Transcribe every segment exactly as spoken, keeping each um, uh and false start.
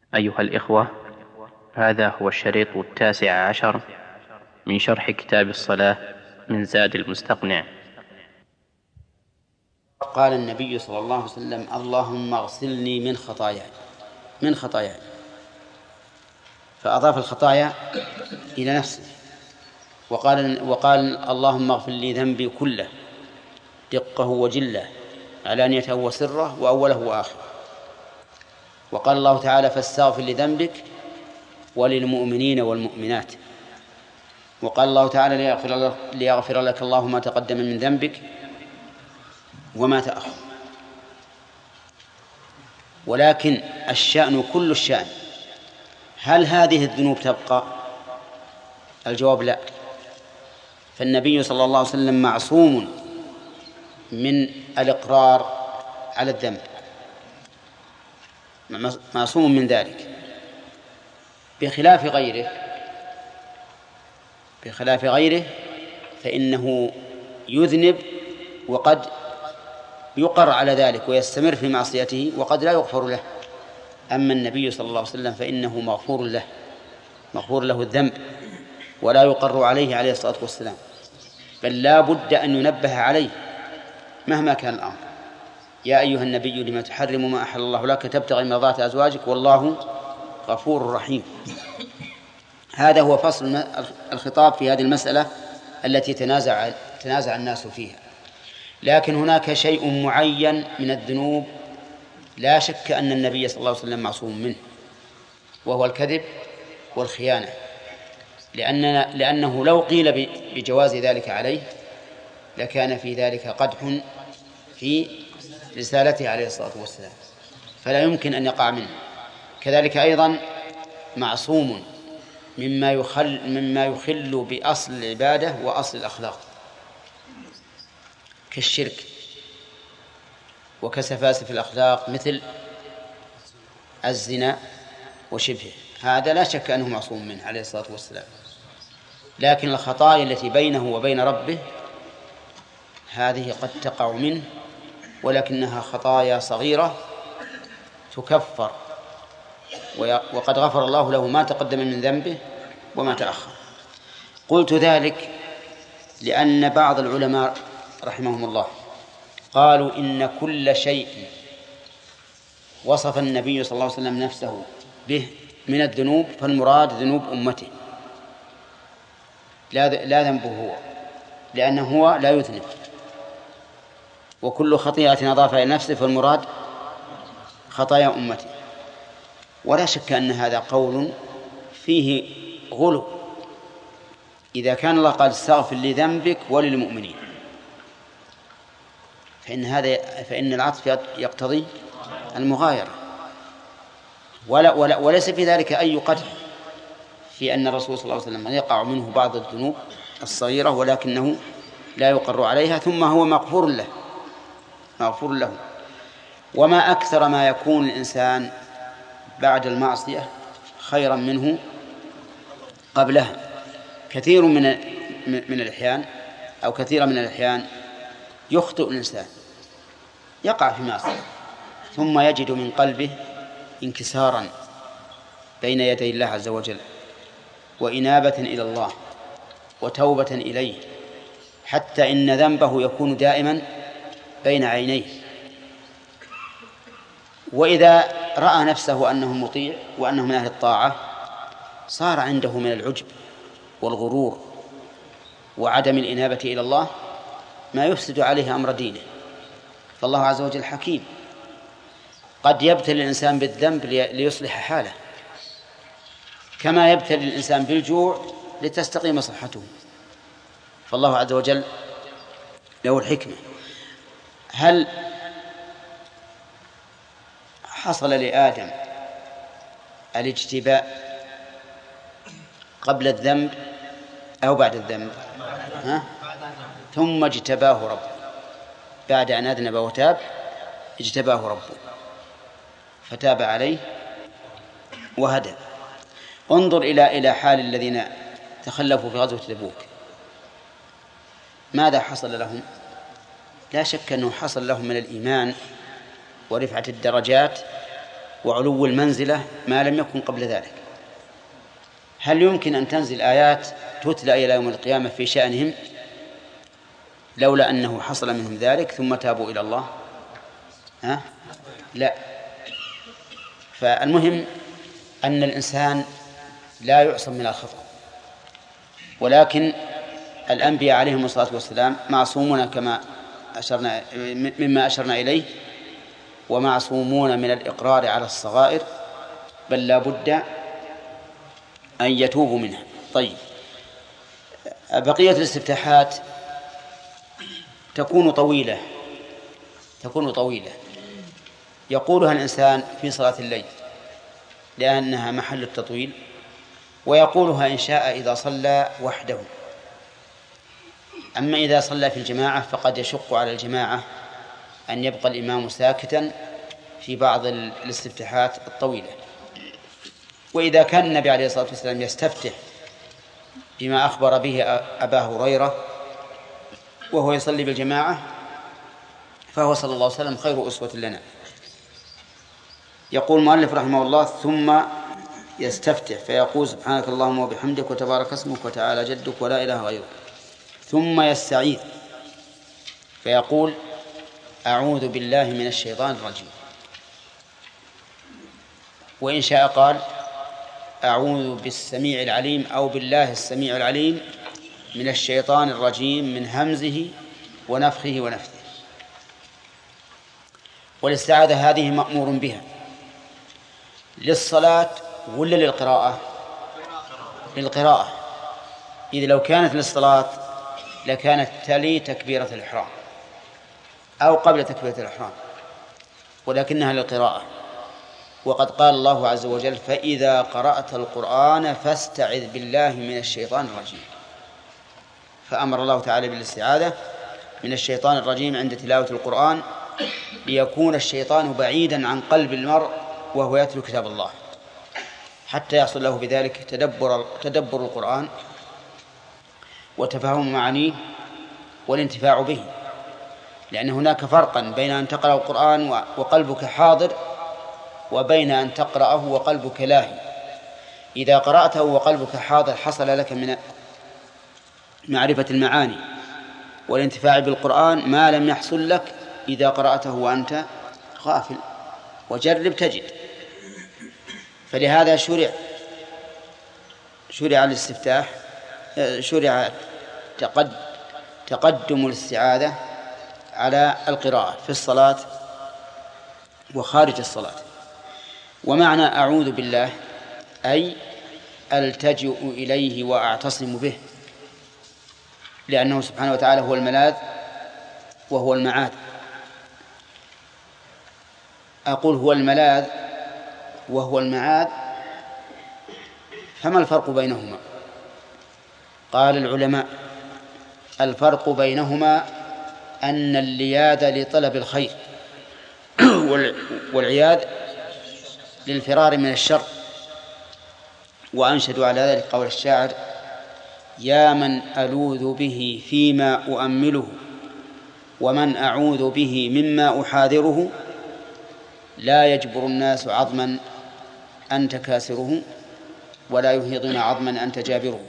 أيها الإخوة، هذا هو الشريط التاسع عشر من شرح كتاب الصلاة من زاد المستقنع. قال النبي صلى الله عليه وسلم: اللهم اغسلني من خطاياي من خطاياي فأضاف الخطايا إلى نفسه، وقال وقال اللهم اغفر لي ذنبي كله دقه وجله علانيته وسره وأوله وآخره. وقال الله تعالى: فاستغفر لذنبك وللمؤمنين والمؤمنات. وقال الله تعالى: ليغفر لك, ليغفر لك الله ما تقدم من ذنبك وما تأخر. ولكن الشأن كل الشأن، هل هذه الذنوب تبقى؟ الجواب لا. فالنبي صلى الله عليه وسلم معصوم من الإقرار على الذنب، معصوم من ذلك، بخلاف غيره بخلاف غيره فإنه يذنب وقد يقر على ذلك ويستمر في معصيته وقد لا يغفر له. أما النبي صلى الله عليه وسلم فإنه مغفور له مغفور له الذنب ولا يقر عليه عليه الصلاة والسلام، بل لا بد أن ينبه عليه مهما كان الأمر. يا أيها النبي لما تحرم ما أحل الله لك تبتغي مرضات أزواجك والله غفور رحيم. هذا هو فصل الخطاب في هذه المسألة التي تنازع تنازع الناس فيها. لكن هناك شيء معين من الذنوب لا شك أن النبي صلى الله عليه وسلم معصوم منه، وهو الكذب والخيانة، لأننا لأنه لو قيل بجواز ذلك عليه لكان في ذلك قدح في رسالته عليه الصلاة والسلام، فلا يمكن أن يقع منه. كذلك أيضا معصوم مما يخل مما يخل بأصل العبادة وأصل الأخلاق، كالشرك وكسفاسف الأخلاق مثل الزنا وشبهه، هذا لا شك أنه معصوم منه عليه الصلاة والسلام. لكن الخطايا التي بينه وبين ربه هذه قد تقع منه، ولكنها خطايا صغيرة تكفر، وقد غفر الله له ما تقدم من ذنبه وما تأخر. قلت ذلك لأن بعض العلماء رحمهم الله قالوا إن كل شيء وصف النبي صلى الله عليه وسلم نفسه به من الذنوب فالمراد ذنوب أمته لا ذنبه هو، لأنه هو لا يذنب، وكل خطيئة أضافها إلى نفسه فالمراد خطايا أمته. ولا شك أن هذا قول فيه غلو إذا كان الله قال استغفر لذنبك وللمؤمنين، فإن هذا فإن العطف يقتضي المغايرة، ولا ولا وليس في ذلك أي قدح في أن الرسول صلى الله عليه وسلم يقع منه بعض الذنوب الصغيرة ولكنه لا يقر عليها، ثم هو مغفور له مغفور له. وما أكثر ما يكون الإنسان بعد المعصية خيرا منه قبلها. كثير من من الأحيان أو كثيرا من الأحيان يخطئ الإنسان، يقع في معصية، ثم يجد من قلبه انكسارا بين يدي الله عز وجل وإنابة إلى الله وتوبة إليه، حتى إن ذنبه يكون دائما بين عينيه. وإذا رأى نفسه أنه مطيع وأنه من أهل الطاعة صار عنده من العجب والغرور وعدم الإنابة إلى الله ما يفسد عليه أمر دينه. فالله عز وجل حكيم، قد يبتلي الإنسان بالذنب ليصلح حاله، كما يبتلي الإنسان بالجوع لتستقيم صحته. فالله عز وجل له الحكمة. هل حصل لآدم الاجتباء قبل الذنب أو بعد الذنب؟ ها؟ ثم اجتباه ربه بعد أن أذنب وتاب، اجتباه ربه فتاب عليه وهدى. انظر إلى إلى حال الذين تخلفوا في غزوة تبوك، ماذا حصل لهم؟ لا شك أنه حصل لهم من الإيمان ورفعة الدرجات وعلو المنزلة ما لم يكن قبل ذلك. هل يمكن أن تنزل آيات تتلى إلى يوم القيامة في شأنهم لولا أنه حصل منهم ذلك ثم تابوا إلى الله؟ ها؟ لا. فالمهم أن الإنسان لا يعصم من الخطأ، ولكن الأنبياء عليهم الصلاة والسلام معصومون كما أشرنا مما أشرنا إليه، ومعصومون من الإقرار على الصغائر، بل لا بد أن يتوبوا منها. طيب، بقية الاستفتاحات تكون طويلة تكون طويلة يقولها الإنسان في صلاة الليل لأنها محل التطويل، ويقولها إن شاء إذا صلى وحده. أما إذا صلى في الجماعة فقد يشق على الجماعة أن يبقى الإمام ساكتا في بعض الاستفتاحات الطويلة. وإذا كان النبي عليه الصلاة والسلام يستفتح بما أخبر به أبا هريرة وهو يصلي بالجماعة فهو صلى الله عليه وسلم خير أسوة لنا. يقول المؤلف رحمه الله: ثم يستفتح فيقول: سبحانك اللهم وبحمدك وتبارك اسمك وتعالى جدك ولا إله غيرك. ثم يستعيذ فيقول: أعوذ بالله من الشيطان الرجيم. وإن شاء قال: أعوذ بالسميع العليم أو بالله السميع العليم من الشيطان الرجيم من همزه ونفخه ونفثه. والاستعاذة هذه مأمور بها للصلاة ولا للقراءة؟ للقراءة، إذ لو كانت للصلاة لكانت تلي تكبيرة الإحرام أو قبل تكبيرة الإحرام، ولكنها للقراءة. وقد قال الله عز وجل: فإذا قرأت القرآن فاستعذ بالله من الشيطان الرجيم. فأمر الله تعالى بالاستعاذة من الشيطان الرجيم عند تلاوة القرآن ليكون الشيطان بعيدا عن قلب المرء وهو يتلو كتاب الله، حتى يحصل له بذلك تدبر, تدبر القرآن وتفهم معانيه والانتفاع به. لأن هناك فرقا بين أن تقرأ القرآن وقلبك حاضر وبين أن تقرأه وقلبك لاهي. إذا قرأته وقلبك حاضر حصل لك من معرفة المعاني والانتفاع بالقرآن ما لم يحصل لك إذا قرأته وأنت غافل. وجرب تجد. فلهذا شرع شرع الاستفتاح شرع تقد تقدم الاستعاذة على القراءة في الصلاة وخارج الصلاة. ومعنى أعوذ بالله أي ألتجئ إليه وأعتصم به، لأنه سبحانه وتعالى هو الملاذ وهو المعاذ. أقول هو الملاذ وهو المعاذ، فما الفرق بينهما؟ قال العلماء: الفرق بينهما أن اللياذ لطلب الخير والعياذ للفرار من الشر. وأنشدوا على ذلك قول الشاعر: يا من ألوذ به فيما أؤمله ومن أعوذ به مما أحاذره، لا يجبر الناس عظما أنت كاسره ولا يهيضون عظما أنت جابره.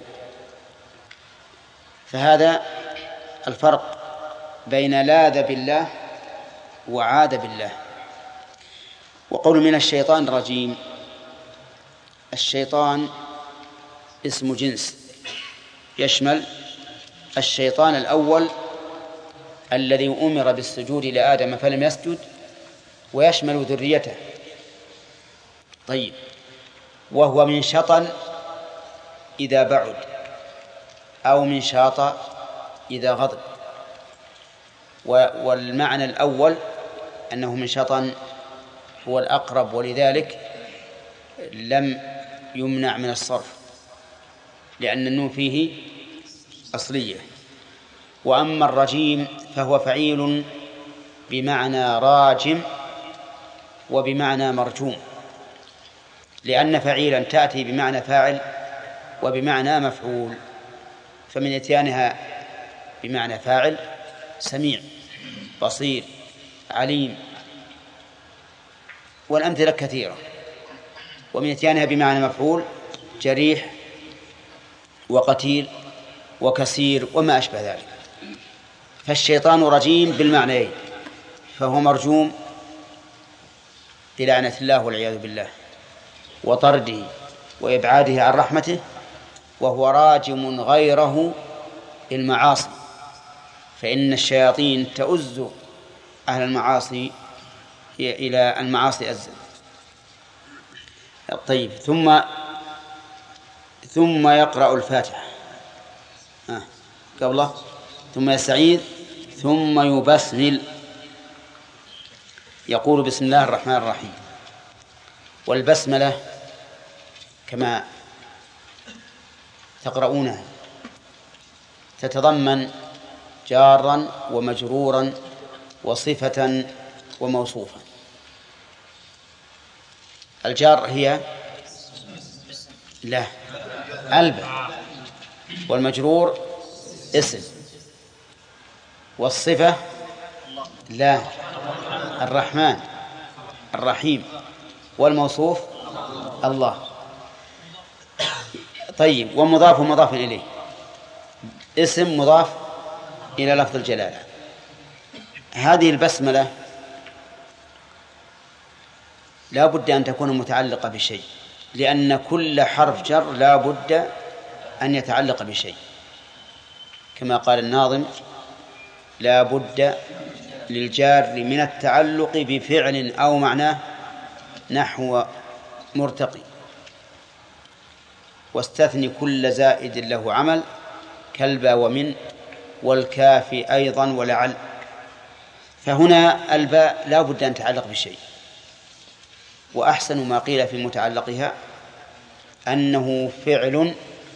فهذا الفرق بين لاذ بالله وعاذ بالله. وقول من الشيطان الرجيم، الشيطان اسم جنس يشمل الشيطان الأول الذي أمر بالسجود لآدم فلم يسجد، ويشمل ذريته. طيب، وهو من شطن إذا بعد أو من شاط إذا غضب. والمعنى الأول أنه من شطن هو الأقرب، ولذلك لم يمنع من الصرف لأن النون فيه أصلية. وأما الرجيم فهو فعيل بمعنى راجم وبمعنى مرجوم، لأن فعيلا تأتي بمعنى فاعل وبمعنى مفعول، فمن إتيانها بمعنى فاعل سميع بصير عليم، والأمثلة كثيرة، ومن إتيانها بمعنى مفعول جريح وقتيل وكثير وما أشبه ذلك. فالشيطان رجيم بالمعنيين، فهو مرجوم بلعنة الله والعياذ بالله وطرده وإبعاده عن رحمته، وهو راجم غيره بالمعاصي، فإن الشياطين تؤز أهل المعاصي إلى المعاصي أزا. طيب، ثم ثم يقرأ الفاتحة آه. قبله ثم يستعيذ ثم يبسمل، يقول بسم الله الرحمن الرحيم. والبسملة كما تقرؤونها تتضمن جارا ومجرورا وصفة وموصوفا. الجار هي لا الباء، والمجرور اسم، والصفة لا الرحمن الرحيم، والموصوف الله. طيب، ومضاف ومضاف إليه، اسم مضاف إلى لفظ الجلالة. هذه البسملة لا بد أن تكون متعلقة بشيء، لأن كل حرف جر لا بد أن يتعلق بشيء، كما قال الناظم: لا بد للجار من التعلق بفعل أو معناه نحو مرتقي، واستثني كل زائد له عمل كالبا ومن والكاف أيضا ولعل. فهنا الباء لا بد أن تتعلق بشيء، وأحسن ما قيل في متعلقها أنه فعل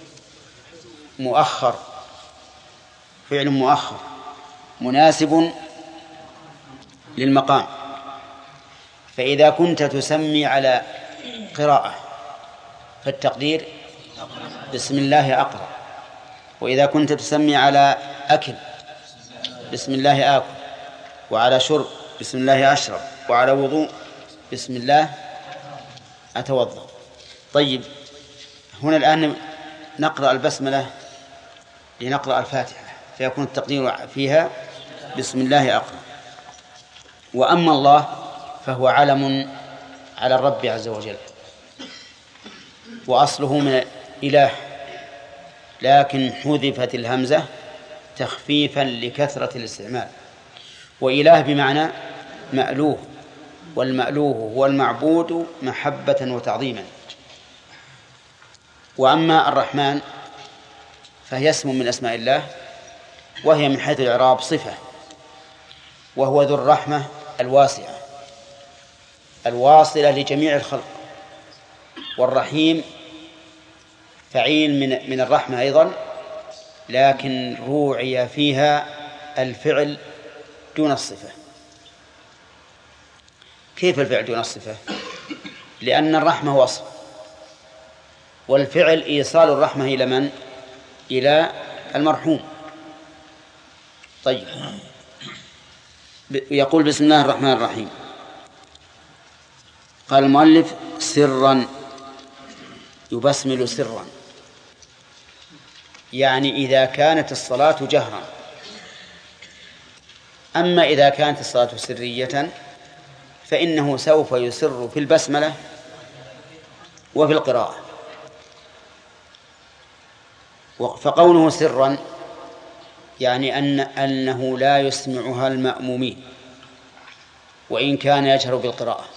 مؤخر، فعل مؤخر مناسب للمقام. فإذا كنت تسمي على قراءة فالتقدير بسم الله أقرأ، وإذا كنت تسمي على أكل بسم الله آكل، وعلى شرب بسم الله أشرب، وعلى وضوء بسم الله أتوضأ. طيب، هنا الآن نقرأ البسملة لنقرأ الفاتحة، فيكون التقدير فيها بسم الله أقرأ. وأما الله فهو علم على الرب عز وجل، وأصله من إله، لكن حذفت الهمزة تخفيفا لكثرة الاستعمال. وإله بمعنى مألوه، والمألوه هو المعبود محبة وتعظيما. وأما الرحمن فهي اسم من أسماء الله، وهي من حيث الإعراب صفة، وهو ذو الرحمة الواسعة الواصلة لجميع الخلق. والرحيم فعيل من من الرحمة أيضا، لكن روعي فيها الفعل دون الصفة. كيف الفعل دون الصفة؟ لأن الرحمة وصف، والفعل إيصال الرحمة إلى من؟ إلى المرحوم. طيب، يقول بسم الله الرحمن الرحيم. قال المؤلف: سرا، يبسمل سرا، يعني إذا كانت الصلاة جهرا. أما إذا كانت الصلاة سرية فإنه سوف يسر في البسملة وفي القراءة. فقوله سرا يعني أن أنه لا يسمعها المأمومين وإن كان يجهر بالقراءة،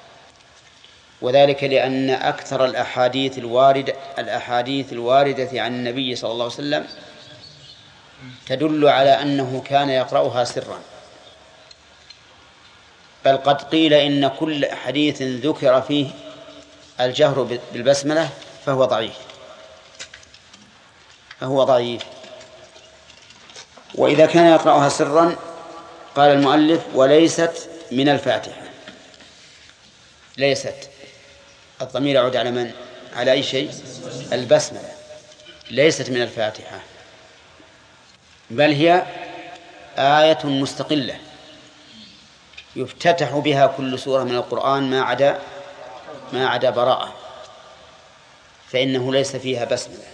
وذلك لأن أكثر الأحاديث الواردة الأحاديث الواردة عن النبي صلى الله عليه وسلم تدل على أنه كان يقرأها سرا، بل قد قيل إن كل حديث ذكر فيه الجهر بالبسملة فهو ضعيف فهو ضعيف وإذا كان يقرأها سرا قال المؤلف: وليست من الفاتحة. ليست، الضمير يعود على من؟ على أي شيء؟ البسملة. ليست من الفاتحة، بل هي آية مستقلة يفتتح بها كل سورة من القرآن ما عدا ما عدا براءة، فإنه ليس فيها بسملة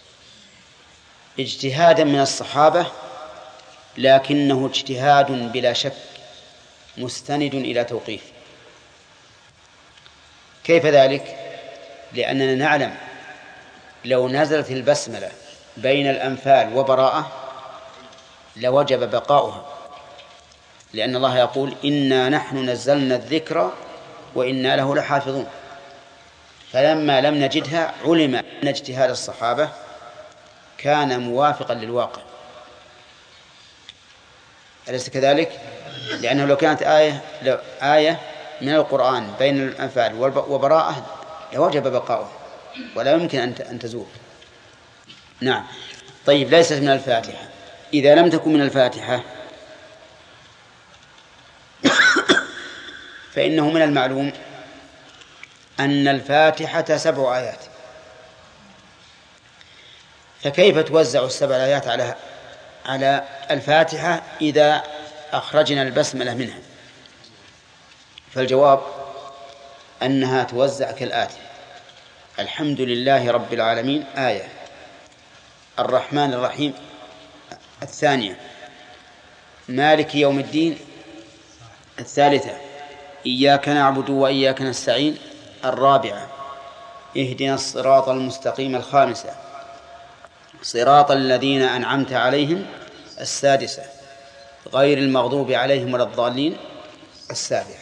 اجتهادا من الصحابة، لكنه اجتهاد بلا شك مستند إلى توقيف. كيف ذلك؟ لأننا نعلم لو نزلت البسملة بين الأنفال وبراءة لوجب بقاؤها، لأن الله يقول إنا نحن نزلنا الذكر وإنا له لحافظون. فلما لم نجدها علم أن اجتهاد الصحابة كان موافقا للواقع، أليس كذلك؟ لأنه لو كانت آية لو آية من القرآن بين الأنفال وبراءة لوجب بقاؤها ولا يمكن أن تزول. نعم. طيب، ليست من الفاتحة. إذا لم تكن من الفاتحة فإنه من المعلوم أن الفاتحة سبع آيات، فكيف توزع السبع آيات على على الفاتحة إذا أخرجنا البسملة منها؟ فالجواب أنها توزع كالآتي: الحمد لله رب العالمين آية، الرحمن الرحيم الثانية، مالك يوم الدين الثالثة، إياك نعبد وإياك نستعين الرابعة، اهدنا الصراط المستقيم الخامسة، صراط الذين أنعمت عليهم السادسة، غير المغضوب عليهم ولا الضالين السابعة.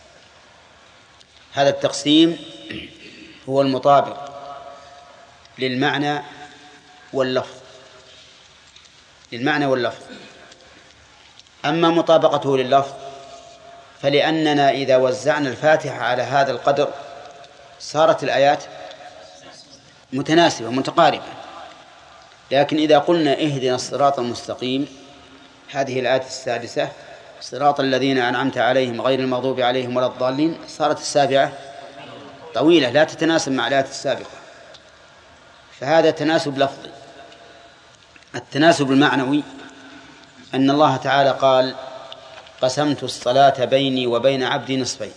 هذا التقسيم هو المطابق للمعنى واللفظ للمعنى واللفظ أما مطابقته لللفظ فلأننا إذا وزعنا الفاتحة على هذا القدر صارت الآيات متناسبة متقاربة، لكن إذا قلنا اهدنا الصراط المستقيم، هذه الآية السادسة، صراط الذين أنعمت عليهم غير المغضوب عليهم ولا الضالين، صارت السابعة طويلة لا تتناسب مع الآية السابقة، فهذا تناسب لفظي. التناسب المعنوي أن الله تعالى قال قسمت الصلاة بيني وبين عبدي نصفين،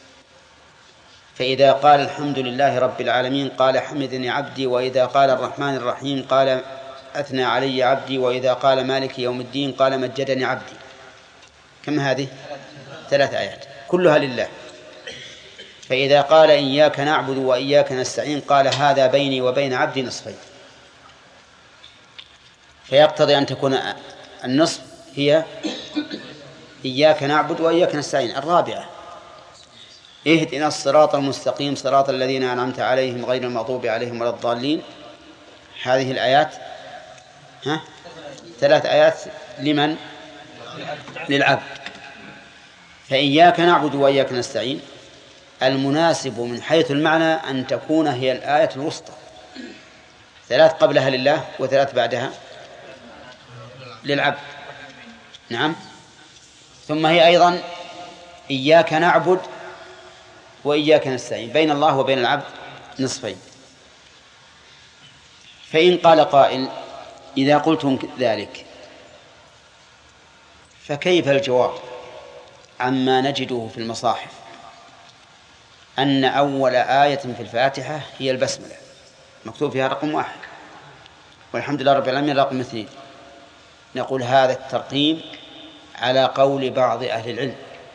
فإذا قال الحمد لله رب العالمين قال حمدني عبدي، وإذا قال الرحمن الرحيم قال أثنى علي عبدي، وإذا قال مالك يوم الدين قال مجدني عبدي. كم هذه؟ ثلاث آيات كلها لله. فإذا قال إياك نعبد وإياك نستعين قال هذا بيني وبين عبدي نصفين، فيقتضي أن تكون النصف هي إياك نعبد وإياك نستعين الرابعة، اهدنا الصراط المستقيم صراط الذين أنعمت عليهم غير المغضوب عليهم ولا الضالين. هذه الآيات ها ثلاث آيات لمن؟ للعبد. فإياك نعبد وإياك نستعين المناسب من حيث المعنى أن تكون هي الآية الوسطى، ثلاث قبلها لله وثلاث بعدها للعبد. نعم. ثم هي أيضا إياك نعبد وإياك نستعين، بين الله وبين العبد نصفين. فإن قال قائل إذا قلتم ذلك فكيف الجواب عما نجده في المصاحف أن أول آية في الفاتحة هي البسملة مكتوب فيها رقم واحد والحمد لله رب العالمين رقم اثنين؟ نقول هذا الترقيم على قول بعض أهل العلم،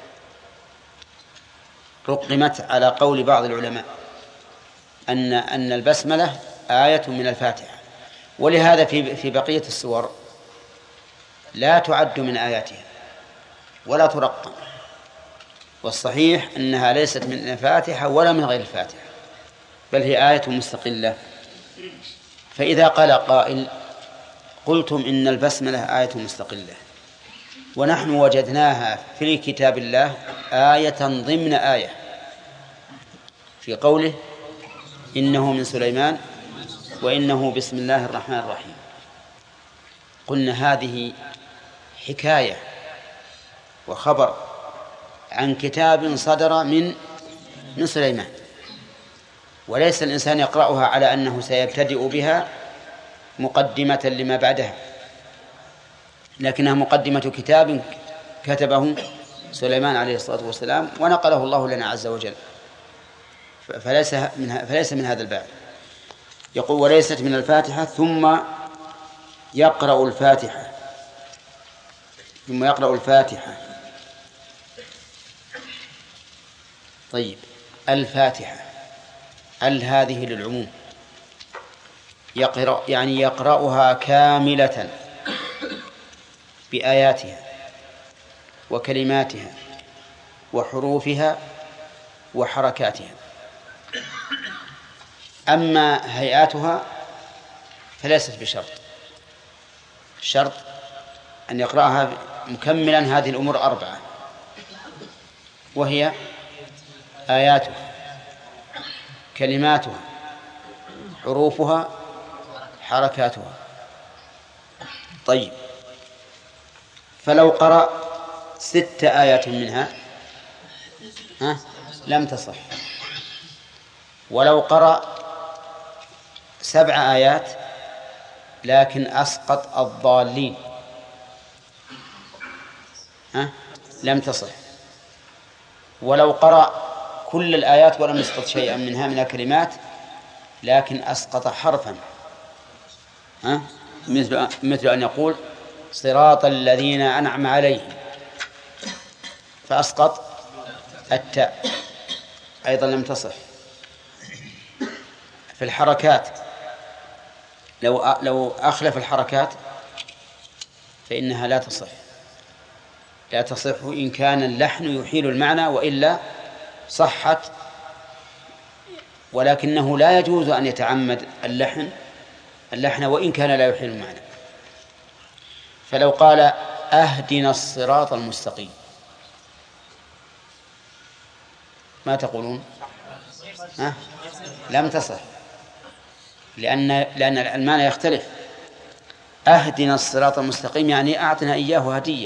رقمت على قول بعض العلماء أن أن البسملة آية من الفاتحة، ولهذا في في بقية السور لا تعد من آياتها ولا ترقم، والصحيح أنها ليست من الفاتحة ولا من غير الفاتحة، بل هي آية مستقلة. فإذا قال قائل قلتم إن البسملة آية مستقلة ونحن وجدناها في كتاب الله آية ضمن آية في قوله إنه من سليمان وإنه بسم الله الرحمن الرحيم، قلنا هذه حكاية وخبر عن كتاب صدر من من سليمان، وليس الإنسان يقرأها على أنه سيبتدئ بها مقدمة لما بعدها، لكنها مقدمة كتاب كتبه سليمان عليه الصلاة والسلام، ونقله الله لنا عز وجل، فليس من فليس من هذا الباب. يقول وليست من الفاتحة ثم يقرأ الفاتحة ثم يقرأ الفاتحة. طيب، الفاتحة ال هذه للعموم، يقرأ يعني يقرأها كاملة بآياتها وكلماتها وحروفها وحركاتها. أما هيئاتها فليست بشرط، الشرط أن يقرأها مكملا هذه الأمور أربعة، وهي آياتها كلماتها حروفها حركاتها. طيب، فلو قرأ ست آيات منها ها لم تصح، ولو قرأ سبع آيات لكن أسقط الضالين ها لم تصح، ولو قرأ كل الآيات ولم يسقط شيئا منها من الكلمات لكن أسقط حرفا ها مثل مثل أن يقول صراط الذين أنعم عليهم فأسقط التاء أيضا لم تصح. في الحركات لو لو أخلف الحركات فإنها لا تصح لا تصح إن كان اللحن يحيل المعنى، وإلا صحت، ولكنه لا يجوز أن يتعمد اللحن اللحن وإن كان لا يحيل المعنى. فلو قال أهدنا الصراط المستقيم ما تقولون؟ ها؟ لم تصح، لأن لأن المعنى يختلف. أهدنا الصراط المستقيم يعني أعطنا إياه هدية،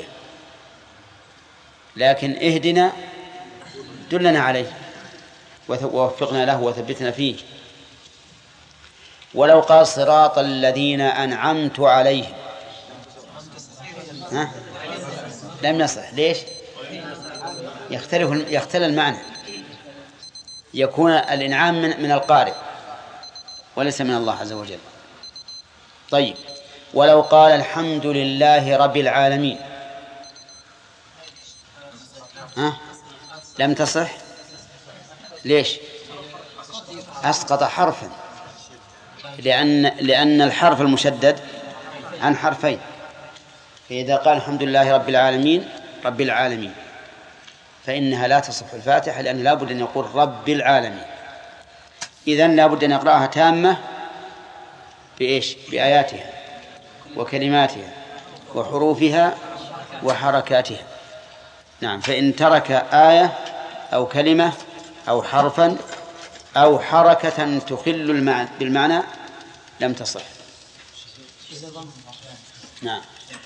لكن اهدنا دلنا عليه ووفقنا له وثبتنا فيه. ولو قال صراط الذين أنعمت عليهم ها؟ لم يصح. ليش؟ يختلف يختلف المعنى، يكون الإنعام من, من القارئ وليس من الله عز وجل. طيب، ولو قال الحمد لله رب العالمين ها؟ لم تصح. ليش؟ أسقط حرفا، لأن لأن الحرف المشدد عن حرفين، فإذا قال الحمد لله رب العالمين رب العالمين فإنها لا تصح الفاتحة، لأن لا بد أن يقول رب العالمين. إذن لا بد أن يقرأها تامة بإيش؟ بآياتها وكلماتها وحروفها وحركاتها. نعم، فإن ترك آية أو كلمة أو حرفا أو حركة تخل بالمعنى لم تصح. نعم.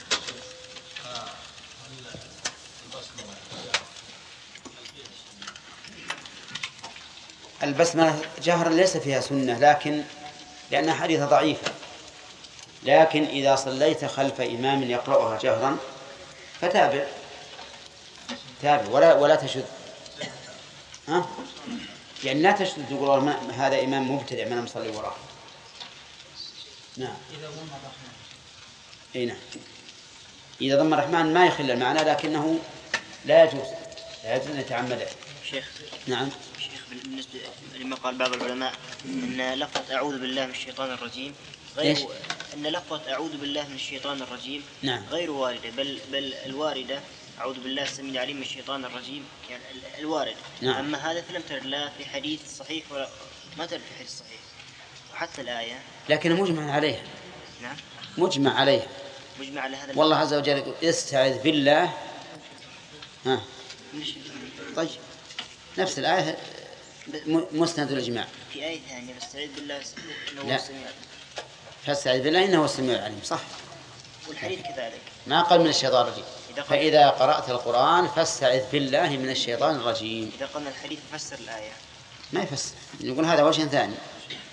البسملة جهرا ليس فيها سنة، لكن لأنها حديثة ضعيفة، لكن إذا صليت خلف إمام يقرأها جهرا فتابع تابع ولا ولا تشذ، ها؟ يعني لا تشذ تقول هذا إمام مبتدع ما نصلي وراه. نعم. إيه نعم. إذا ضم الرحمن ما يخل المعنى، لكنه لا يجوز لا يجوز أن يتعمده. شيخ. نعم. شيخ، بالنسبة لما قال بعض العلماء أن لفظة أعوذ بالله من الشيطان الرجيم غير إيش؟ أن لفظة أعوذ بالله من الشيطان الرجيم نعم. غير واردة، بل بل الواردة أعوذ بالله السميع العليم من الشيطان الرجيم يعني الوارد. نعم. أما هذا فلم ترد لا في حديث صحيح ولا ما ترد في حديث صحيح، وحتى الآية لكن مجمع عليها. نعم. مجمع عليها. مجمع على هذا. والله عز وجل يقول استعذ بالله. ها. طيب، نفس الآية مسند الإجماع. في آية ثانية بستعذ بالله إنه هو السميع. فاستعذ بالله إنه هو السميع العليم، صح. والحديث كذلك ما قال من الشيطان الرجيم. فإذا قرأت القرآن فاستعذ بالله من الشيطان الرجيم. إذا قلنا الحديث يفسر الآية ما يفسر، نقول هذا وجه ثاني.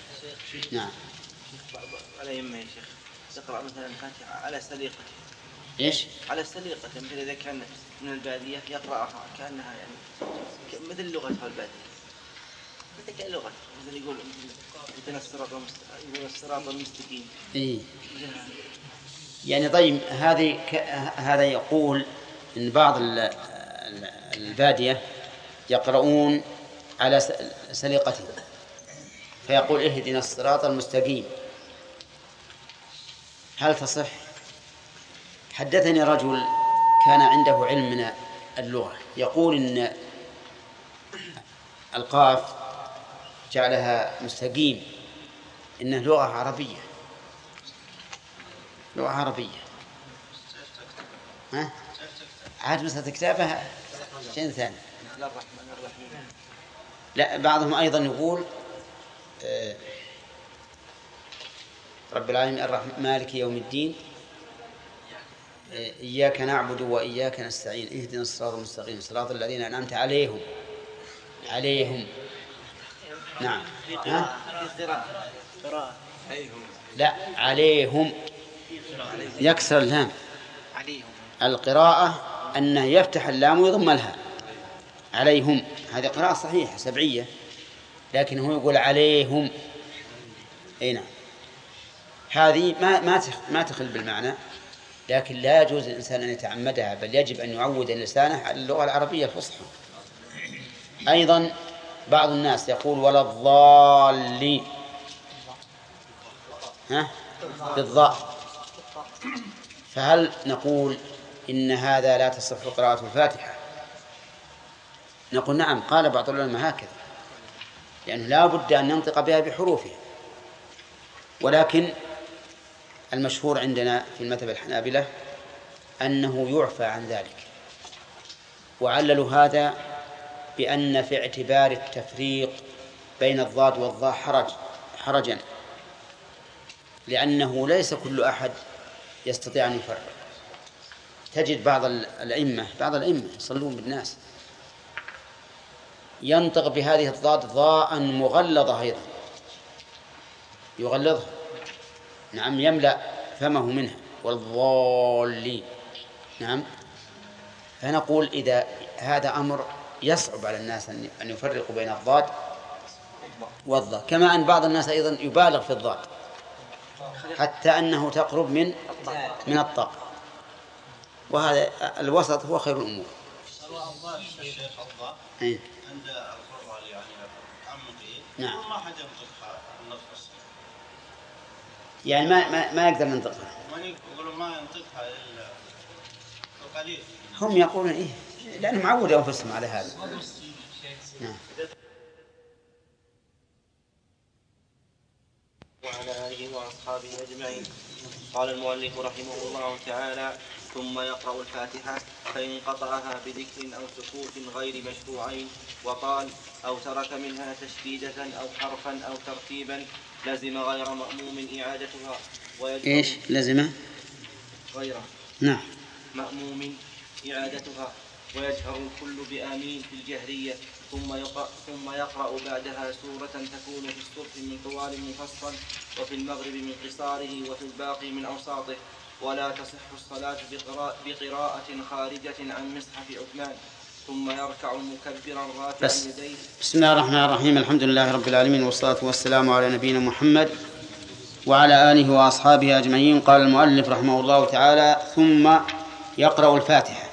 نعم. على يمه يا شيخ تقرأ مثلا الفاتحة على سليقة إيش؟ على السليقة، مثل إذا كان من البادية يقرأها كأنها يعني مثل اللغة البادية، مثل كاللغة، مثل يقول مثل الصراط يقول الصراط المستقيم. إيه. يعني طيب هذه ك... هذا يقول إن بعض البادية يقرؤون على سليقته فيقول اهدنا الصراط المستقيم، هل تصح؟ حدثني رجل كان عنده علم من اللغة يقول إن القاف جعلها مستقيم إنه لغة عربية، لغة عربية. ها؟ عاد مسألة كتابها شيء ثاني. لا، بعضهم أيضا يقول آه رب العالمين الرحمن مالك يوم الدين آه إياك نعبد وإياك نستعين اهدنا الصراط المستقيم صراط الذين أنعمت عليهم عليهم. نعم. ها؟ لا، عليهم يكسر اللام. القراءة أنه يفتح اللام ويضم الهاء عليهم، هذه قراءة صحيحة سبعية، لكن هو يقول عليهم. أي نعم، هذه ما ما ما تخل بالمعنى، لكن لا يجوز الإنسان أن يتعمدها، بل يجب أن يعود لسانه على اللغة العربية الفصحى. أيضا بعض الناس يقول ولا الضالين، ها، بالضاء، فهل نقول إن هذا لا تصح قراءة الفاتحة؟ نقول نعم، قال بعض العلماء هكذا، لأنه لا بد أن ننطق بها بحروفها، ولكن المشهور عندنا في المذهب الحنابلة أنه يعفى عن ذلك، وعللوا هذا بأن في اعتبار التفريق بين الضاد والضاء حرج حرجا، لأنه ليس كل أحد يستطيع أن يفرق. تجد بعض الأئمة بعض الأئمة يصلون بالناس ينطق بهذه الضاد ضاء مغلظة أيضا، يغلظها، نعم، يملأ فمه منها، والضالين، نعم. فنقول إذا هذا أمر يصعب على الناس أن يفرقوا بين الضاد والضاء، كما أن بعض الناس أيضا يبالغ في الضاد حتى أنه تقرب من من الطاء، وهذا الوسط هو خير الأمور. أي. عند القراء يعني عمقي نعم، ما حد ينطقها النطق، يعني ما ما ما يقدر ينطقها، ما يقولوا ما ينطقها إلا القليل. هم يقولون إيه لأنهم عودوا أنفسهم على هذا. نعم. وعلى آله وأصحابه أجمعين. قال المؤلف رحمه الله تعالى: ثم يقرأ الفاتحة، فإن قطعها بذكر أو سكوت غير مشروعين وقال أو ترك منها تشديدة أو حرفا أو ترتيبا لزم غير مأموم إعادتها. إيش لزم؟ غير نعم مأموم إعادتها، ويجهر الكل بآمين في الجهرية، ثم يقرأ, ثم يقرأ بعدها سورة تكون في الصبح من طوال مفصل، وفي المغرب من قصاره، وفي الباقي من أوساطه. ولا تصح الصلاة بقراءة خارجة عن مصحف عثمان. ثم يركع مكبرا رافعا يديه. بسم الله الرحمن الرحيم، الحمد لله رب العالمين، والصلاة والسلام على نبينا محمد وعلى آله وأصحابه أجمعين. قال المؤلف رحمه الله تعالى: ثم يقرأ الفاتحة،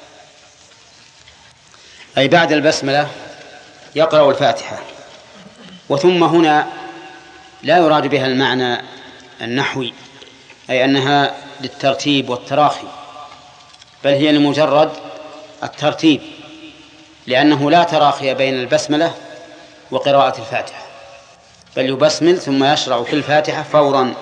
أي بعد البسملة يقرأ الفاتحة. وثم هنا لا يراد بها المعنى النحوي، أي أنها للترتيب والتراخي، بل هي لمجرد الترتيب، لأنه لا تراخي بين البسملة وقراءة الفاتحة، بل يبسمل ثم يشرع في الفاتحة فورا.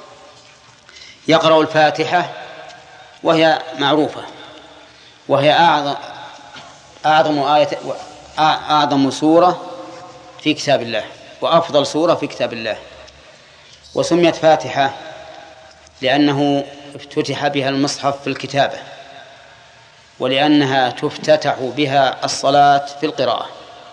يقرأ الفاتحة وهي معروفة، وهي أعظم أعظم آية أعظم سورة في كتاب الله، وأفضل سورة في كتاب الله. وسميت فاتحة لأنه افتتح بها المصحف في الكتابة، ولأنها تفتتح بها الصلاة في القراءة،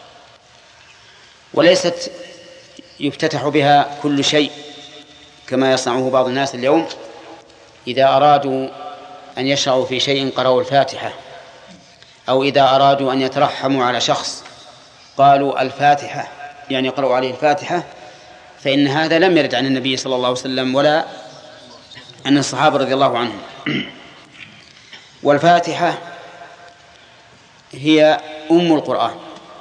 وليست يفتتح بها كل شيء كما يصنعه بعض الناس اليوم. إذا أرادوا أن يشرعوا في شيء قرأوا الفاتحة، أو إذا أرادوا أن يترحموا على شخص قالوا الفاتحة يعني قرأوا عليه الفاتحة، فإن هذا لم يرد عن النبي صلى الله عليه وسلم ولا عن الصحابة رضي الله عنهم. والفاتحة هي أم القرآن،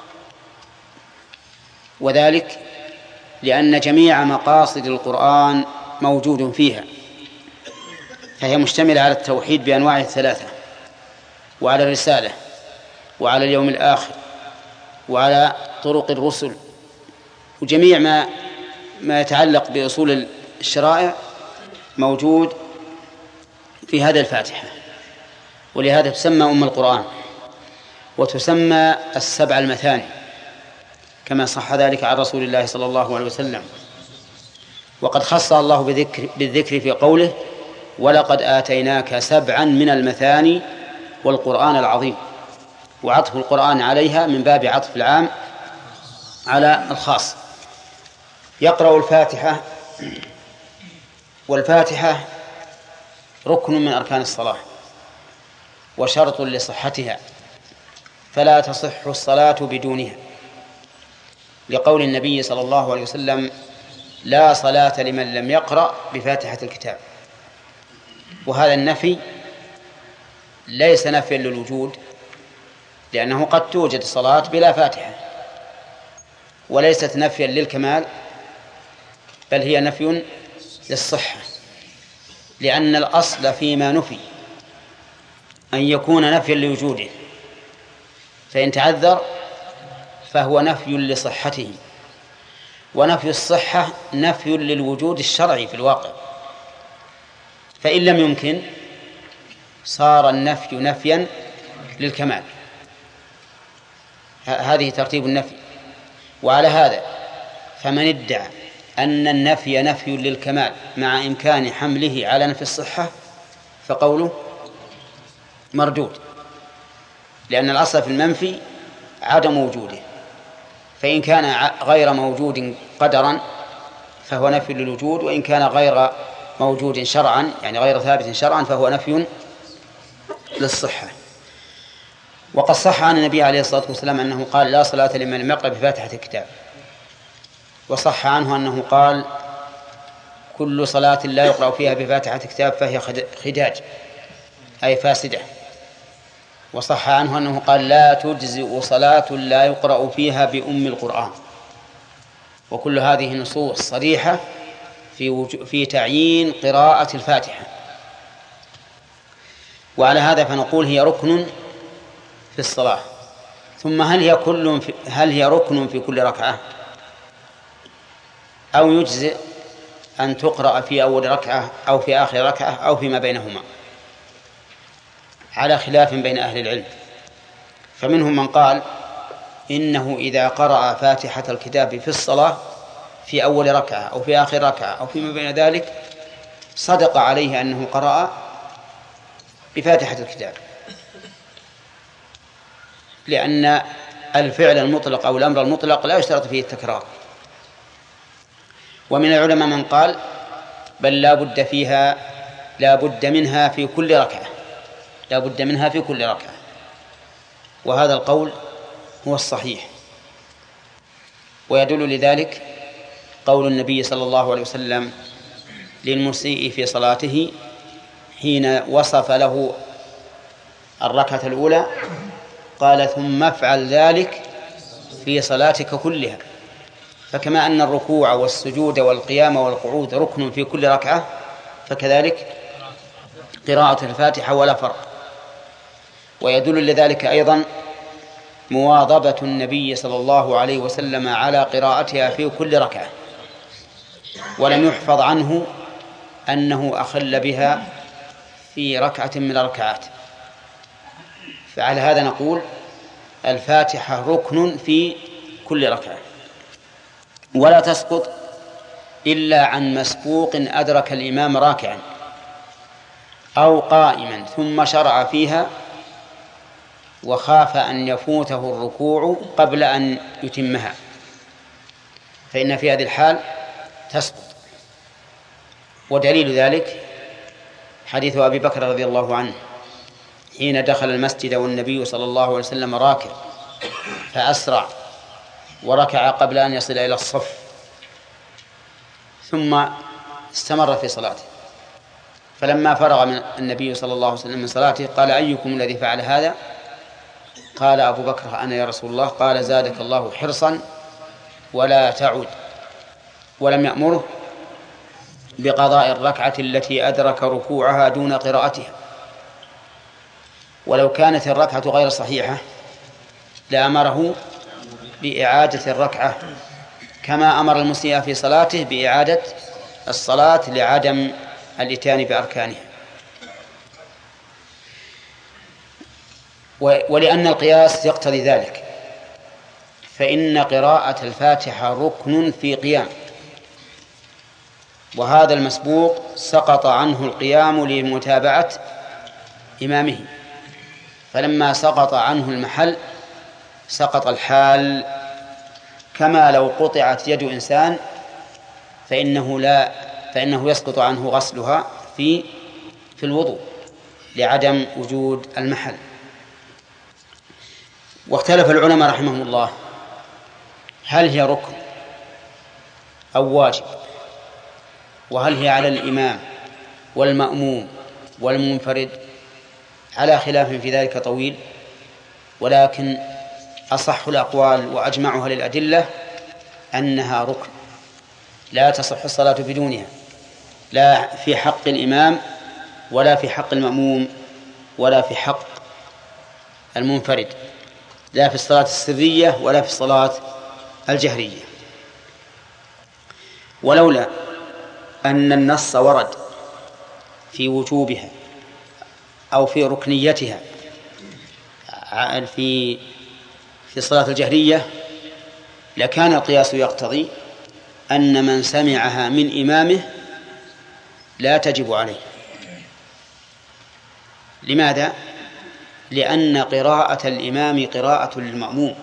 وذلك لأن جميع مقاصد القرآن موجود فيها، فهي مشتملة على التوحيد بأنواعه الثلاثة، وعلى الرسالة، وعلى اليوم الآخر، وعلى طرق الرسل، وجميع ما ما يتعلق بأصول الشرائع موجود في هذا الفاتحة، ولهذا تسمى أم القرآن، وتسمى السبع المثاني كما صح ذلك عن رسول الله صلى الله عليه وسلم. وقد خص الله بذكر بالذكر في قوله ولقد آتيناك سبعا من المثاني والقرآن العظيم، وعطف القرآن عليها من باب عطف العام على الخاص. يقرأ الفاتحة، والفاتحة ركن من أركان الصلاة وشرط لصحتها، فلا تصح الصلاة بدونها، لقول النبي صلى الله عليه وسلم لا صلاة لمن لم يقرأ بفاتحة الكتاب. وهذا النفي ليس نفيا للوجود، لأنه قد توجد صلاة بلا فاتحة، وليست نفيا للكمال، بل هي نفي للصحة، لأن الأصل فيما نفي أن يكون نفيا لوجوده، فإن تعذر فهو نفي لصحته، ونفي الصحة نفي للوجود الشرعي في الواقع، فإن لم يمكن صار النفي نفيا للكمال. هذه ترتيب النفي. وعلى هذا فمن ادعى أن النفي نفي للكمال مع إمكان حمله على نفي الصحة فقوله مردود، لأن الأصل في المنفي عدم وجوده، فإن كان غير موجود قدرا فهو نفي للوجود، وإن كان غير موجود شرعا يعني غير ثابت شرعا فهو نفي للصحة. وقد صح عن النبي عليه الصلاة والسلام أنه قال لا صلاة لمن لم يقرأ بفاتحة الكتاب، وصح عنه أنه قال كل صلاة لا يقرأ فيها بفاتحة الكتاب فهي خداج أي فاسدة. وصح عنه أنه قال لا تجزئ صلاة لا يقرأ فيها بأم القرآن. وكل هذه نصوص صريحة في, في تعيين قراءة الفاتحة. وعلى هذا فنقول هي ركن في الصلاة. ثم هل هي, كل في هل هي ركن في كل ركعة، أو يجزئ أن تقرأ في أول ركعة أو في آخر ركعة أو فيما بينهما؟ على خلاف بين أهل العلم، فمنهم من قال إنه إذا قرأ فاتحة الكتاب في الصلاة في أول ركعة أو في آخر ركعة أو فيما بين ذلك صدق عليه أنه قرأ بفاتحة الكتاب، لأن الفعل المطلق أو الأمر المطلق لا يشترط فيه التكرار. ومن العلماء من قال بل لا بد فيها لا بد منها في كل ركعة لا بد منها في كل ركعة وهذا القول هو الصحيح. ويدل لذلك قول النبي صلى الله عليه وسلم للمسيء في صلاته حين وصف له الركعة الأولى قال ثم افعل ذلك في صلاتك كلها. فكما أن الركوع والسجود والقيام والقعود ركن في كل ركعة فكذلك قراءة الفاتحة ولا فرق. ويدل لذلك أيضا مواظبة النبي صلى الله عليه وسلم على قراءتها في كل ركعة، ولم يحفظ عنه أنه أخل بها في ركعة من الركعات. فعلى هذا نقول الفاتحة ركن في كل ركعة، ولا تسقط إلا عن مسبوق أدرك الإمام راكعا أو قائما ثم شرع فيها وخاف أن يفوته الركوع قبل أن يتمها، فإن في هذه الحال تسقط. ودليل ذلك حديث أبي بكر رضي الله عنه حين دخل المسجد والنبي صلى الله عليه وسلم راكع فأسرع وركع قبل أن يصل إلى الصف ثم استمر في صلاته، فلما فرغ من النبي صلى الله عليه وسلم من صلاته قال: أيكم الذي فعل هذا؟ قال أبو بكر: أنا يا رسول الله. قال: زادك الله حرصا ولا تعد. ولم يأمره بقضاء الركعة التي أدرك ركوعها دون قراءتها، ولو كانت الركعة غير صحيحة لأمره بإعادة الركعة، كما أمر المسيء في صلاته بإعادة الصلاة لعدم الإتيان بأركانها. ولأن القياس يقتضي ذلك، فإن قراءة الفاتحة ركن في قيام، وهذا المسبوق سقط عنه القيام لمتابعة إمامه، فلما سقط عنه المحل سقط الحال، كما لو قطعت يد إنسان فإنه لا فإنه يسقط عنه غسلها في في الوضوء لعدم وجود المحل. واختلف العلماء رحمهم الله هل هي ركن أو واجب، وهل هي على الإمام والمأموم والمنفرد، على خلاف في ذلك طويل، ولكن أصح الأقوال وأجمعها للأدلة أنها ركن لا تصح الصلاة بدونها، لا في حق الإمام ولا في حق المأموم ولا في حق المنفرد، لا في الصلاة السرية ولا في الصلاة الجهرية. ولولا أن النص ورد في وجوبها أو في ركنيتها في في الصلاة الجهرية لكان القياس يقتضي أن من سمعها من إمامه لا تجب عليه. لماذا؟ لأن قراءة الإمام قراءة للمأموم،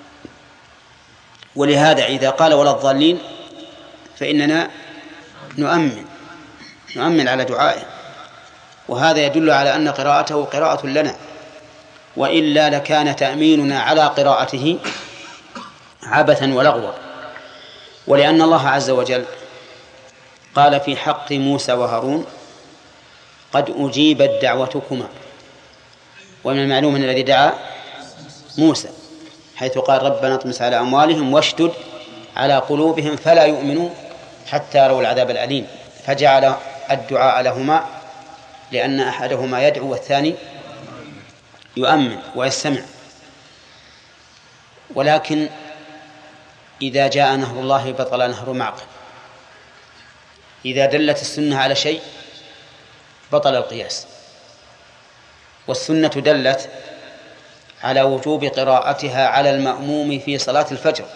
ولهذا إذا قال ولا الضالين فإننا نؤمن نؤمن على دعائه، وهذا يدل على أن قراءته قراءة لنا، وإلا لكان تأميننا على قراءته عبثا ولغوا. ولأن الله عز وجل قال في حق موسى وهارون: قد أجيبت دعوتكما. ومن المعلوم أن الذي دعا موسى، حيث قال: ربنا اطمس على أموالهم واشدد على قلوبهم فلا يؤمنوا حتى يروا العذاب الأليم، فجعل الدعاء لهما لأن أحدهما يدعو والثاني يؤمن ويستمع. ولكن إذا جاء نهر الله بطل نهر معقل، إذا دلت السنة على شيء بطل القياس. والسنة دلت على وجوب قراءتها على المأموم في صلاة الفجر،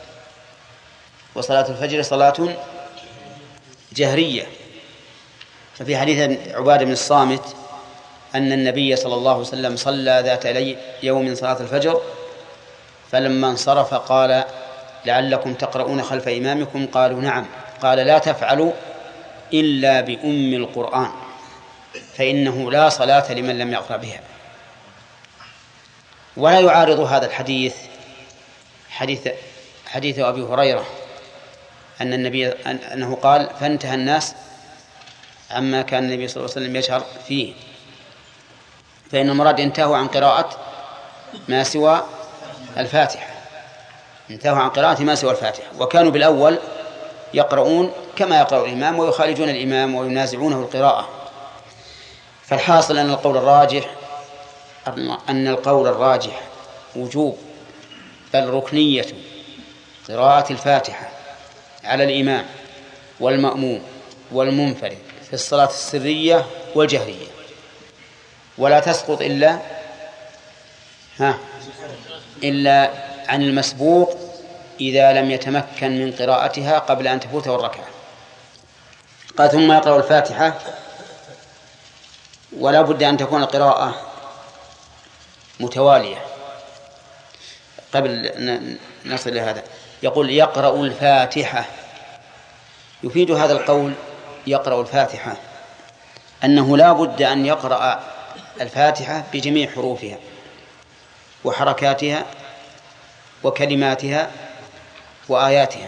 وصلاة الفجر صلاة جهرية. ففي حديث عبادة بن الصامت أن النبي صلى الله عليه وسلم صلى ذات يوم صلاة الفجر، فلما انصرف قال: لعلكم تقرؤون خلف إمامكم؟ قالوا: نعم. قال: لا تفعلوا إلا بأم القرآن، فإنه لا صلاة لمن لم يقرأ بها. ولا يعارض هذا الحديث حديث حديث أبي هريرة أن النبي أنه قال: فانتهى الناس عما كان النبي صلى الله عليه وسلم يشهر فيه، فإن المراد انتهوا عن قراءة ما سوى الفاتحة، انتهوا عن قراءة ما سوى الفاتحة، وكانوا بالأول يقرؤون كما يقرأ الإمام ويخالجون الإمام وينازعونه القراءة. فالحاصل أن القول الراجح أن القول الراجح وجوب بل ركنية قراءة الفاتحة على الإمام والمأموم والمنفرد في الصلاة السرية والجهرية، ولا تسقط إلا ها إلا عن المسبوق إذا لم يتمكن من قراءتها قبل أن تفوته الركعة. قال: ثم يقرأ الفاتحة، ولا بد أن تكون القراءة متوالية. قبل نصل إلى هذا يقول: يقرأ الفاتحة. يفيد هذا القول يقرأ الفاتحة أنه لا بد أن يقرأ الفاتحة بجميع حروفها وحركاتها وكلماتها وآياتها.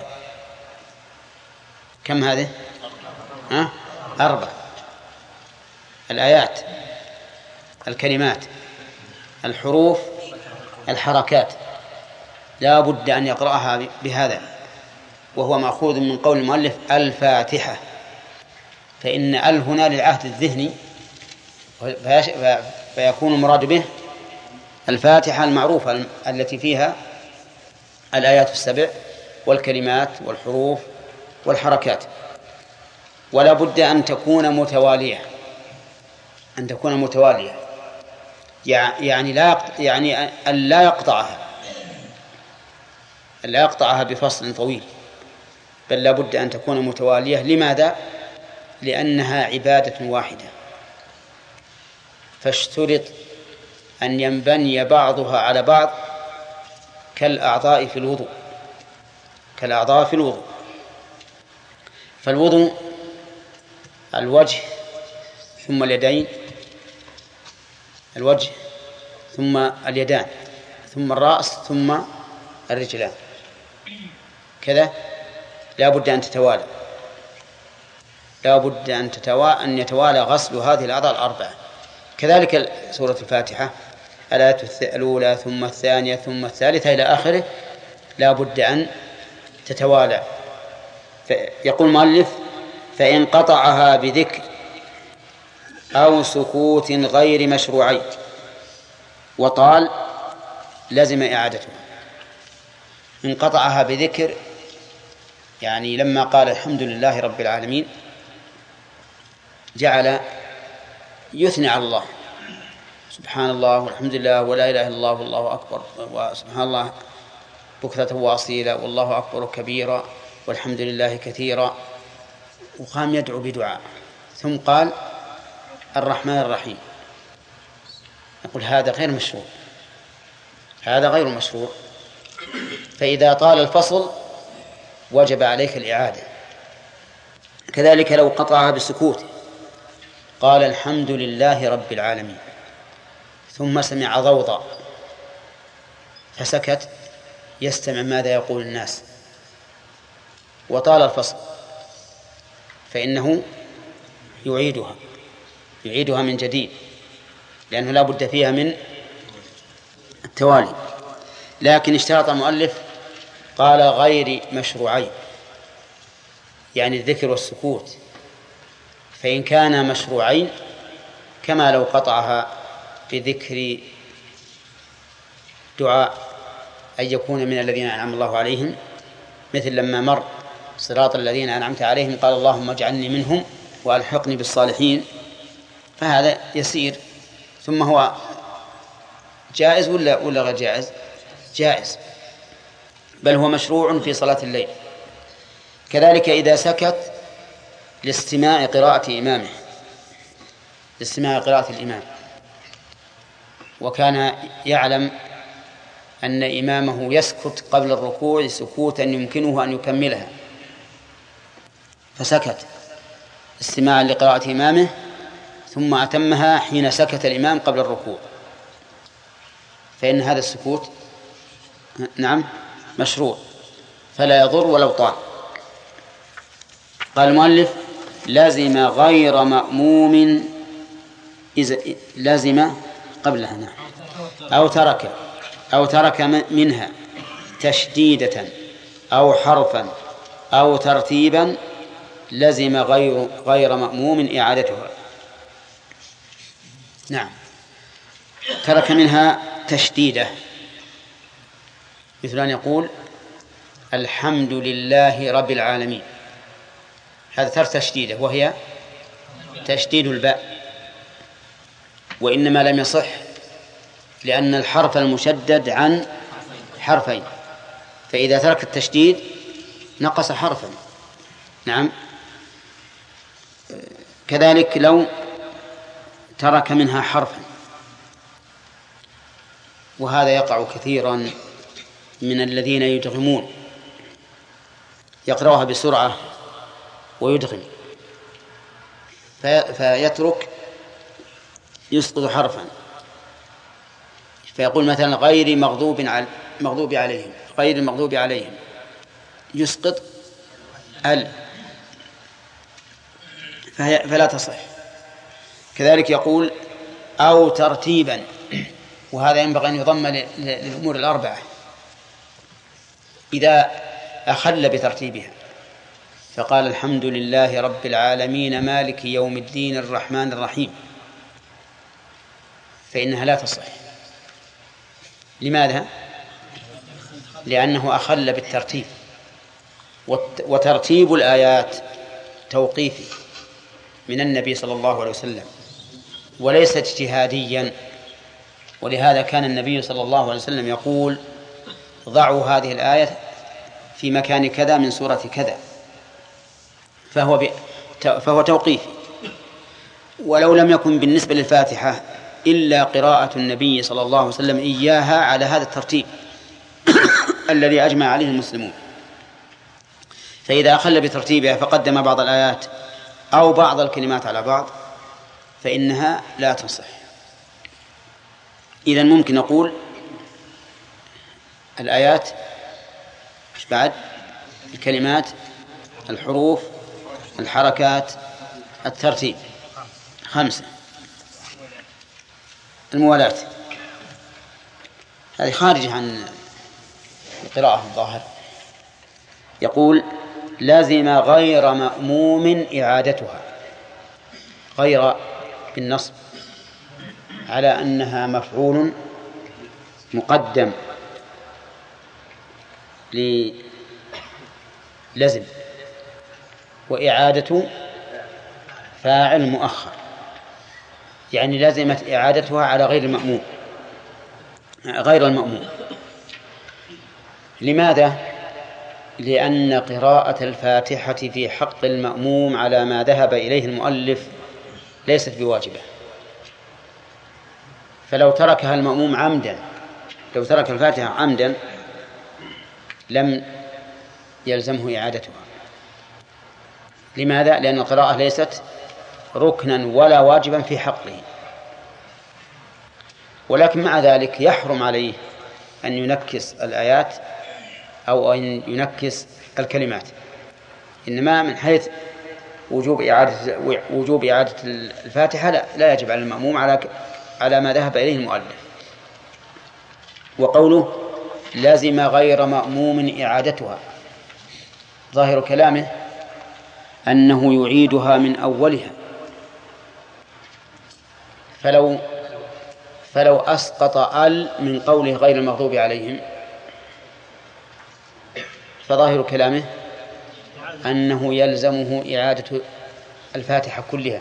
كم هذه؟ أه؟ أربع: الآيات، الكلمات، الحروف، الحركات. لا بد أن يقرأها بهذا، وهو مأخوذ من قول المؤلف الفاتحة، فإن ال هنا للعهد الذهني، فيكون المراد به الفاتحة المعروفة التي فيها الآيات السبع والكلمات والحروف والحركات. ولا بد أن تكون متوالية، أن تكون متوالية يعني لا يعني أن لا يقطعها لا يقطعها بفصل طويل، بل لا بد أن تكون متوالية. لماذا؟ لأنها عبادة واحدة، فاشترط أن ينبني بعضها على بعض كالأعضاء في الوضوء كالأعضاء في الوضوء فالوضوء الوجه ثم اليدين، الوجه ثم اليدان ثم الرأس ثم الرجلان، كذا لا بد أن تتوالى لا بد أن تتوالى أن يتوالى غسل هذه الأعضاء الأربعة. كذلك سورة الفاتحة، الآية الأولى ثم الثانية ثم الثالثة إلى آخره، لا بد أن تتوالى. يقول المؤلف: فإن قطعها بذكر أو سكوت غير مشروعي وطال لزم إعادتها. إن قطعها بذكر يعني لما قال الحمد لله رب العالمين جعل يثني على الله، سبحان الله والحمد لله ولا إله إلا الله والله أكبر وسبحان الله بكرة وأصيلا والله أكبر كبيرا والحمد لله كثيرا، وقام يدعو بدعاء، ثم قال الرحمن الرحيم. نقول هذا غير مشروع هذا غير مشروع فإذا طال الفصل وجب عليك الإعادة. كذلك لو قطعها بالسكوت، قال الحمد لله رب العالمين ثم سمع ضوضاء فسكت يستمع ماذا يقول الناس وطال الفصل، فإنه يعيدها يعيدها من جديد، لأنه لا بد فيها من التوالي. لكن اشترط المؤلف قال غير مشروعين، يعني الذكر والسكوت، فإن كان مشروعين كما لو قطعها بذكر دعاء أن يكون من الذين أنعم الله عليهم، مثل لما مر صراط الذين أنعمت عليهم قال اللهم اجعلني منهم وألحقني بالصالحين، فهذا يسير. ثم هو جائز ولا ولا غير جائز؟ جائز، بل هو مشروع في صلاة الليل. كذلك إذا سكت لاستماع قراءة إمامه لاستماع قراءة الإمام، وكان يعلم أن إمامه يسكت قبل الركوع سكوتا يمكنه أن يكملها، فسكت استماعا لقراءة إمامه ثم أتمها حين سكت الإمام قبل الركوع، فإن هذا السكوت نعم مشروع فلا يضر ولو طال. قال المؤلف لازم غير مأموم إذا لازم قبلها نعم أو ترك أو ترك منها تشديدة أو حرفا أو ترتيبا لزم غير غير مأموم إعادتها. نعم، ترك منها تشديدة، مثل أن يقول الحمد لله رب العالمين، هذا ترك تشديدة وهي تشديد الباء، وإنما لم يصح لأن الحرف المشدد عن حرفين، فإذا ترك التشديد نقص حرفا. نعم، كذلك لو ترك منها حرفا، وهذا يقع كثيرا من الذين يدغمون، يقرأها بسرعة ويدغم، في فيترك يسقط حرفا، فيقول مثلا غير مغضوب على مغضوب عليهم غير المغضوب عليهم، يسقط ال، فهي فلا تصح. كذلك يقول أو ترتيبا، وهذا ينبغي أن يضم للأمور الأربعة إذا أخل بترتيبها، فقال الحمد لله رب العالمين مالك يوم الدين الرحمن الرحيم، فإنها لا تصح. لماذا؟ لأنه أخل بالترتيب، وترتيب الآيات توقيفي من النبي صلى الله عليه وسلم وليس اجتهاديا، ولهذا كان النبي صلى الله عليه وسلم يقول ضعوا هذه الآية في مكان كذا من سورة كذا، فهو, ب... فهو توقيفي. ولو لم يكن بالنسبة للفاتحة إلا قراءة النبي صلى الله عليه وسلم إياها على هذا الترتيب الذي أجمع عليه المسلمون، فإذا أخل بترتيبها فقدم بعض الآيات أو بعض الكلمات على بعض فإنها لا تصح. إذن ممكن نقول الآيات إيش بعد؟ الكلمات، الحروف، الحركات، الترتيب، خمسة. الموالاة هذه خارجة عن القراءة الظاهر. يقول لازم غير مأموم إعادتها، غير بالنصب على أنها مفعول مقدم للزم، وإعادة فاعل مؤخر، يعني لازمت إعادتها على غير المأموم غير المأموم. لماذا؟ لأن قراءة الفاتحة في حق المأموم على ما ذهب إليه المؤلف ليست بواجبة، فلو تركها المأموم عمدا، لو ترك الفاتحة عمدا لم يلزمه إعادتها. لماذا؟ لأن القراءة ليست ركنا ولا واجبا في حقه، ولكن مع ذلك يحرم عليه أن ينكس الآيات أو أن ينكس الكلمات، إنما من حيث وجوب إعادة وجوب إعادة الفاتحة لا, لا يجب على المأموم على على ما ذهب إليه المؤلف. وقوله لازم غير مأموم إعادتها، ظاهر كلامه أنه يعيدها من أولها، فلو فلو أسقط ال من قوله غير المغضوب عليهم فظاهر كلامه أنه يلزمه إعادة الفاتحة كلها،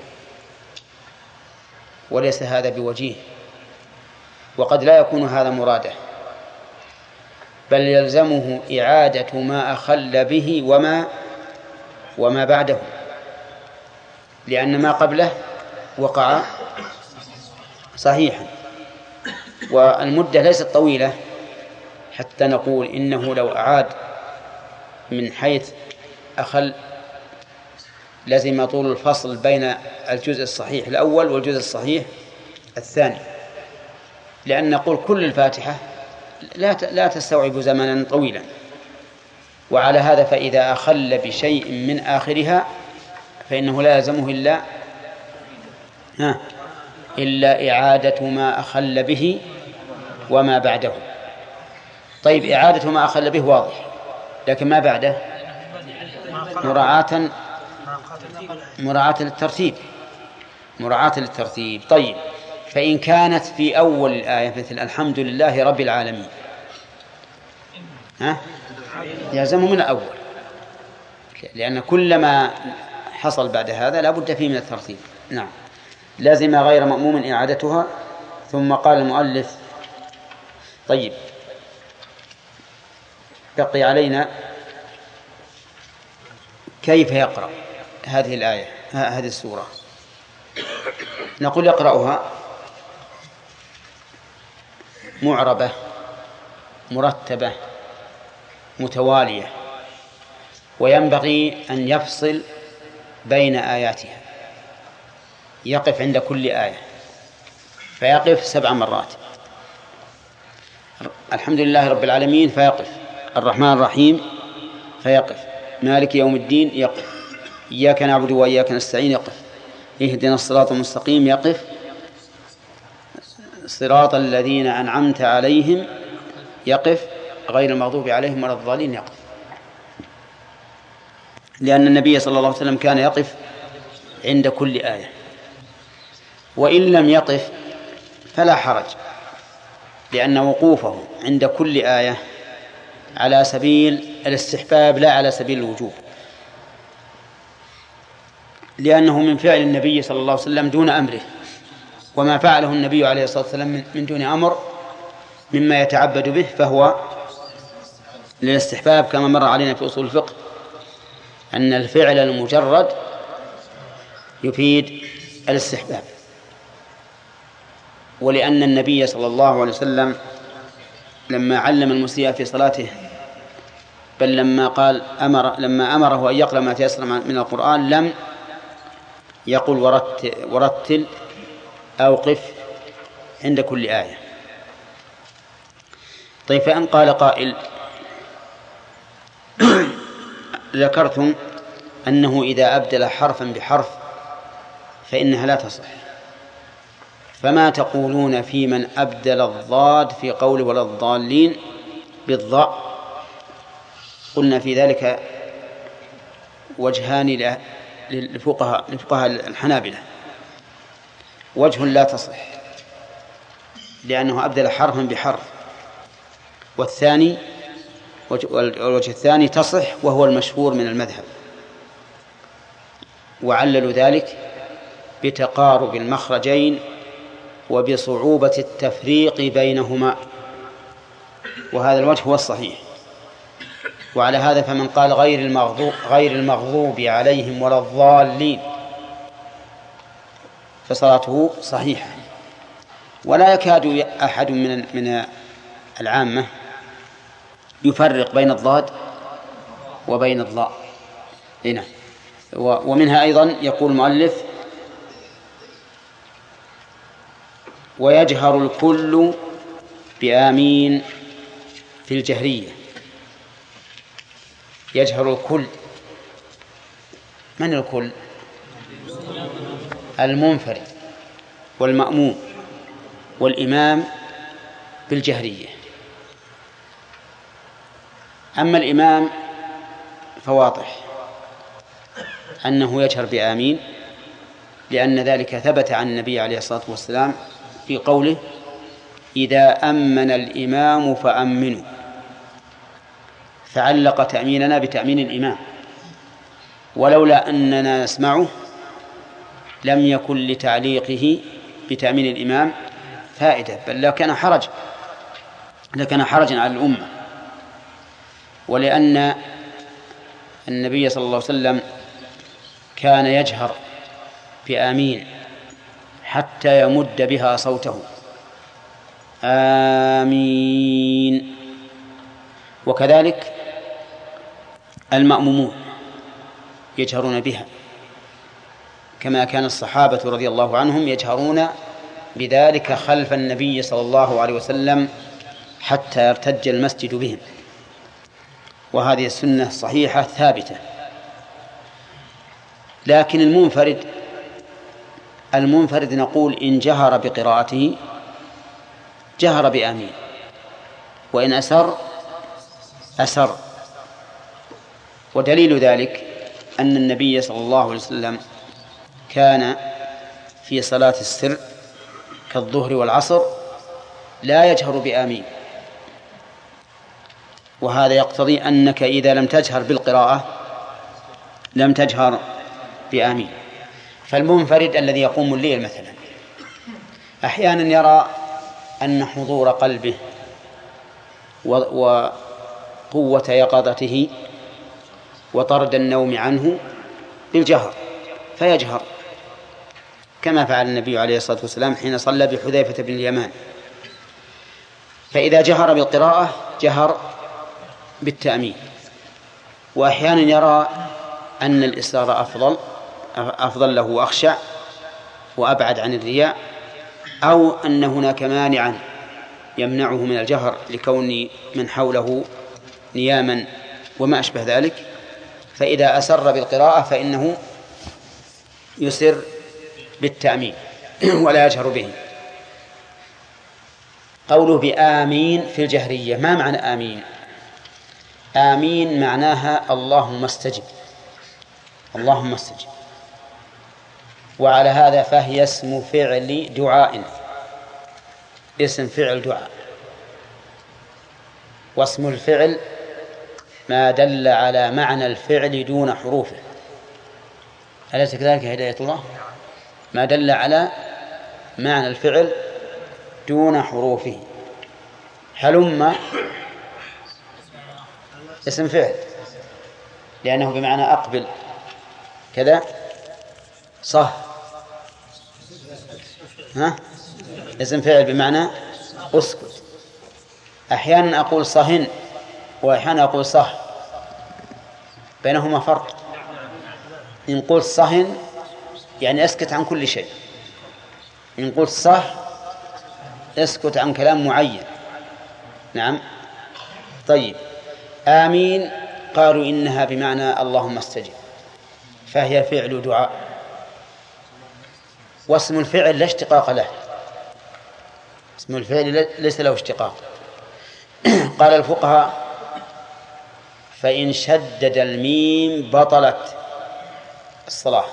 وليس هذا بوجيه، وقد لا يكون هذا مراده، بل يلزمه إعادة ما أخل به وما وما بعده، لأن ما قبله وقع صحيحا، والمدة ليست طويلة حتى نقول إنه لو أعاد من حيث أخل لازم طول الفصل بين الجزء الصحيح الأول والجزء الصحيح الثاني، لأن نقول كل الفاتحة لا لا تستوعب زمنا طويلا، وعلى هذا فإذا أخل بشيء من آخرها فإنه لا يلزمه إلا ها إلا إعادة ما أخل به وما بعده. طيب إعادة ما أخل به واضح، لكن ما بعده مراعاة مراعاة للترتيب مراعاة للترتيب. طيب فإن كانت في أول الآية مثل الحمد لله رب العالمين ها يلزمه من الأول، لأن كل ما حصل بعد هذا لا بد فيه من الترتيب. نعم، لازم غير مأموم إعادتها. ثم قال المؤلف طيب بقي علينا كيف يقرأ هذه الآية هذه السورة. نقول يقرأها معربة مرتبة متوالية، وينبغي أن يفصل بين آياتها، يقف عند كل آية فيقف سبع مرات. الحمد لله رب العالمين فيقف. الرحمن الرحيم فيقف. مالك يوم الدين يقف. إياك نعبد وإياك نستعين يقف. اهدنا الصراط المستقيم يقف. صراط الذين أنعمت عليهم يقف. غير المغضوب عليهم ولا الضالين يقف. لأن النبي صلى الله عليه وسلم كان يقف عند كل آية. وإن لم يقف فلا حرج، لأن وقوفه عند كل آية على سبيل الاستحباب لا على سبيل الوجوب، لأنه من فعل النبي صلى الله عليه وسلم دون أمره، وما فعله النبي عليه الصلاة والسلام من دون أمر مما يتعبد به فهو للاستحباب، كما مر علينا في أصول الفقه أن الفعل المجرد يفيد الاستحباب. ولأن النبي صلى الله عليه وسلم لما علم المسيء في صلاته، بل لما قال أمر لما أمره أن يقرأ ما تيسر من القرآن لم يقل ورتل, ورتل أو قف عند كل آية. طيب، فإن قال قائل ذكرتم أنه إذا أبدل حرفا بحرف فإنها لا تصح، فما تقولون في من أبدل الضاد في قول ولا الضالين بالضاء؟ قلنا في ذلك وجهان للفقهاء للفقهاء الحنابلة. وجه لا تصح لأنه أبدل حرفا بحرف، والثاني والوجه الثاني تصح وهو المشهور من المذهب، وعللوا ذلك بتقارب المخرجين وبصعوبة التفريق بينهما، وهذا الوجه هو الصحيح. وعلى هذا فمن قال غير المغضوب, غير المغضوب عليهم ولا الضالين فصلاته صحيحة. ولا يكاد أحد من من العامة يفرق بين الضاد وبين الضاء هنا. ومنها أيضا يقول المؤلف ويجهر الكل بآمين في الجهرية. يجهر الكل، من الكل؟ المنفرد والمأموم والإمام بالجهرية. أما الإمام فواضح أنه يجهر بآمين، لأن ذلك ثبت عن النبي عليه الصلاة والسلام في قوله إذا أمن الإمام فأمنوا، فعلق تأميننا بتأمين الإمام، ولولا أننا نسمعه لم يكن لتعليقه بتأمين الإمام فائدة، بل لكان حرج لكان حرجا على الأمة. ولأن النبي صلى الله عليه وسلم كان يجهر بآمين حتى يمد بها صوته آمين. وكذلك المأمومون يجهرون بها، كما كان الصحابة رضي الله عنهم يجهرون بذلك خلف النبي صلى الله عليه وسلم حتى يرتج المسجد بهم، وهذه السنة صحيحة ثابتة. لكن المنفرد المنفرد نقول إن جهر بقراءته جهر بآمين، وإن أسر أسر. ودليل ذلك أن النبي صلى الله عليه وسلم كان في صلاة السر كالظهر والعصر لا يجهر بآمين، وهذا يقتضي أنك إذا لم تجهر بالقراءة لم تجهر بآمين. فالمنفرد الذي يقوم الليل مثلا أحيانا يرى أن حضور قلبه وقوة يقظته وطرد النوم عنه بالجهر فيجهر، كما فعل النبي عليه الصلاة والسلام حين صلى بحذيفة بن اليمان. فإذا جهر بالقراءة جهر بالتأمين. وأحيانا يرى أن الإسرار أفضل أفضل له وأخشع وأبعد عن الرياء، أو أن هناك مانعا يمنعه من الجهر لكون من حوله نياما وما أشبه ذلك، فإذا أسر بالقراءة فإنه يسر بالتأمين ولا يجهر به. قوله بآمين في الجهرية، ما معنى آمين؟ آمين معناها اللهم استجب، اللهم استجب. وعلى هذا فهي اسم فعل دعاء، اسم فعل دعاء، واسم الفعل ما دل على معنى الفعل دون حروفه. أليس كذلك هداية الله؟ ما دل على معنى الفعل دون حروفه. هلم اسم فعل لأنه بمعنى أقبل كذا. صه ها اسم فعل بمعنى أسكت. أحيانا أقول صهن وأحيانا أقول صه، بينهما فرق. إن قلت صهن يعني أسكت عن كل شيء، إن قلت صه اسكت عن كلام معين. نعم. طيب، آمين قالوا إنها بمعنى اللهم استجب، فهي فعل دعاء، واسم الفعل لا اشتقاق له، اسم الفعل ليس له اشتقاق. قال الفقهاء فإن شدد الميم بطلت الصلاة،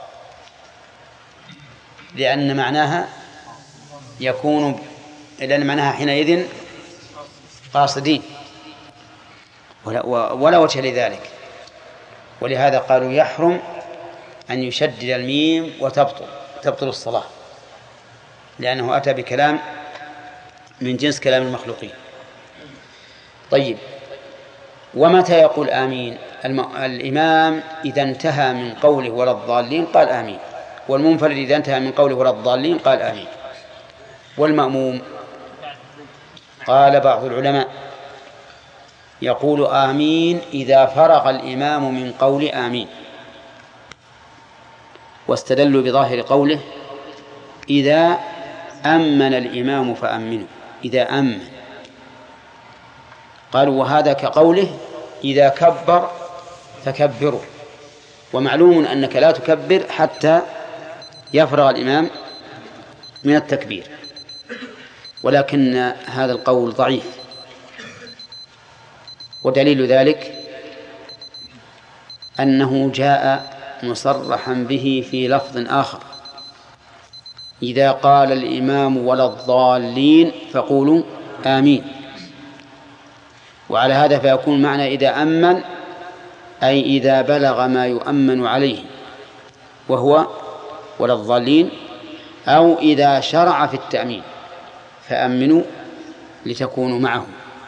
لأن معناها يكون لأن معناها حينئذ قاصدين، ولا, ولا وجه لذلك. ولهذا قالوا يحرم أن يشدد الميم وتبطل تبطل الصلاة، لأنه أتى بكلام من جنس كلام المخلوقين. طيب، ومتى يقول آمين؟ الإمام إذا انتهى من قوله ولا الضالين قال آمين، والمنفرد إذا انتهى من قوله ولا الضالين قال آمين. والمأموم قال بعض العلماء يقول آمين إذا فرغ الإمام من قول آمين، واستدلوا بظاهر قوله إذا أمن الإمام فأمنوا، إذا أمن. قالوا وهذا كقوله إذا كبر فكبروا، ومعلوم أنك لا تكبر حتى يفرغ الإمام من التكبير، ولكن هذا القول ضعيف، ودليل ذلك أنه جاء مصرحا به في لفظ آخر: إذا قال الإمام ولا الضالين فقولوا آمين. وعلى هذا فيكون معنى إذا أمن أي إذا بلغ ما يؤمن عليه وهو ولا الضالين، أو إذا شرع في التأمين فأمنوا لتكونوا معه.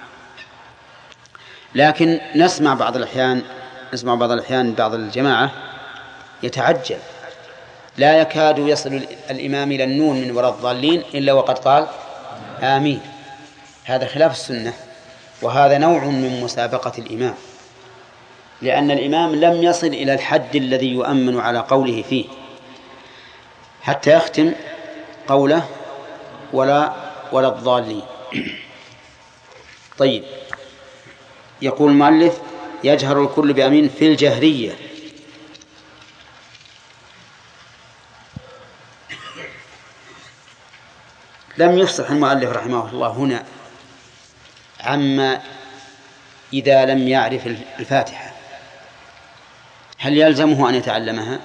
لكن نسمع بعض الأحيان نسمع بعض الأحيان بعض الجماعة يتعجل، لا يكاد يصل الإمام إلى النون من ولا الضالين إلا وقد قال آمين. هذا خلاف السنة، وهذا نوع من مسابقة الإمام، لأن الإمام لم يصل إلى الحد الذي يؤمن على قوله فيه حتى يختم قوله ولا ولا الضالين. طيب، يقول المؤلف يجهر الكل بأمين في الجهرية. لم يفصح المؤلف رحمه الله هنا عما إذا لم يعرف الفاتحة هل يلزمه أن يتعلمها؟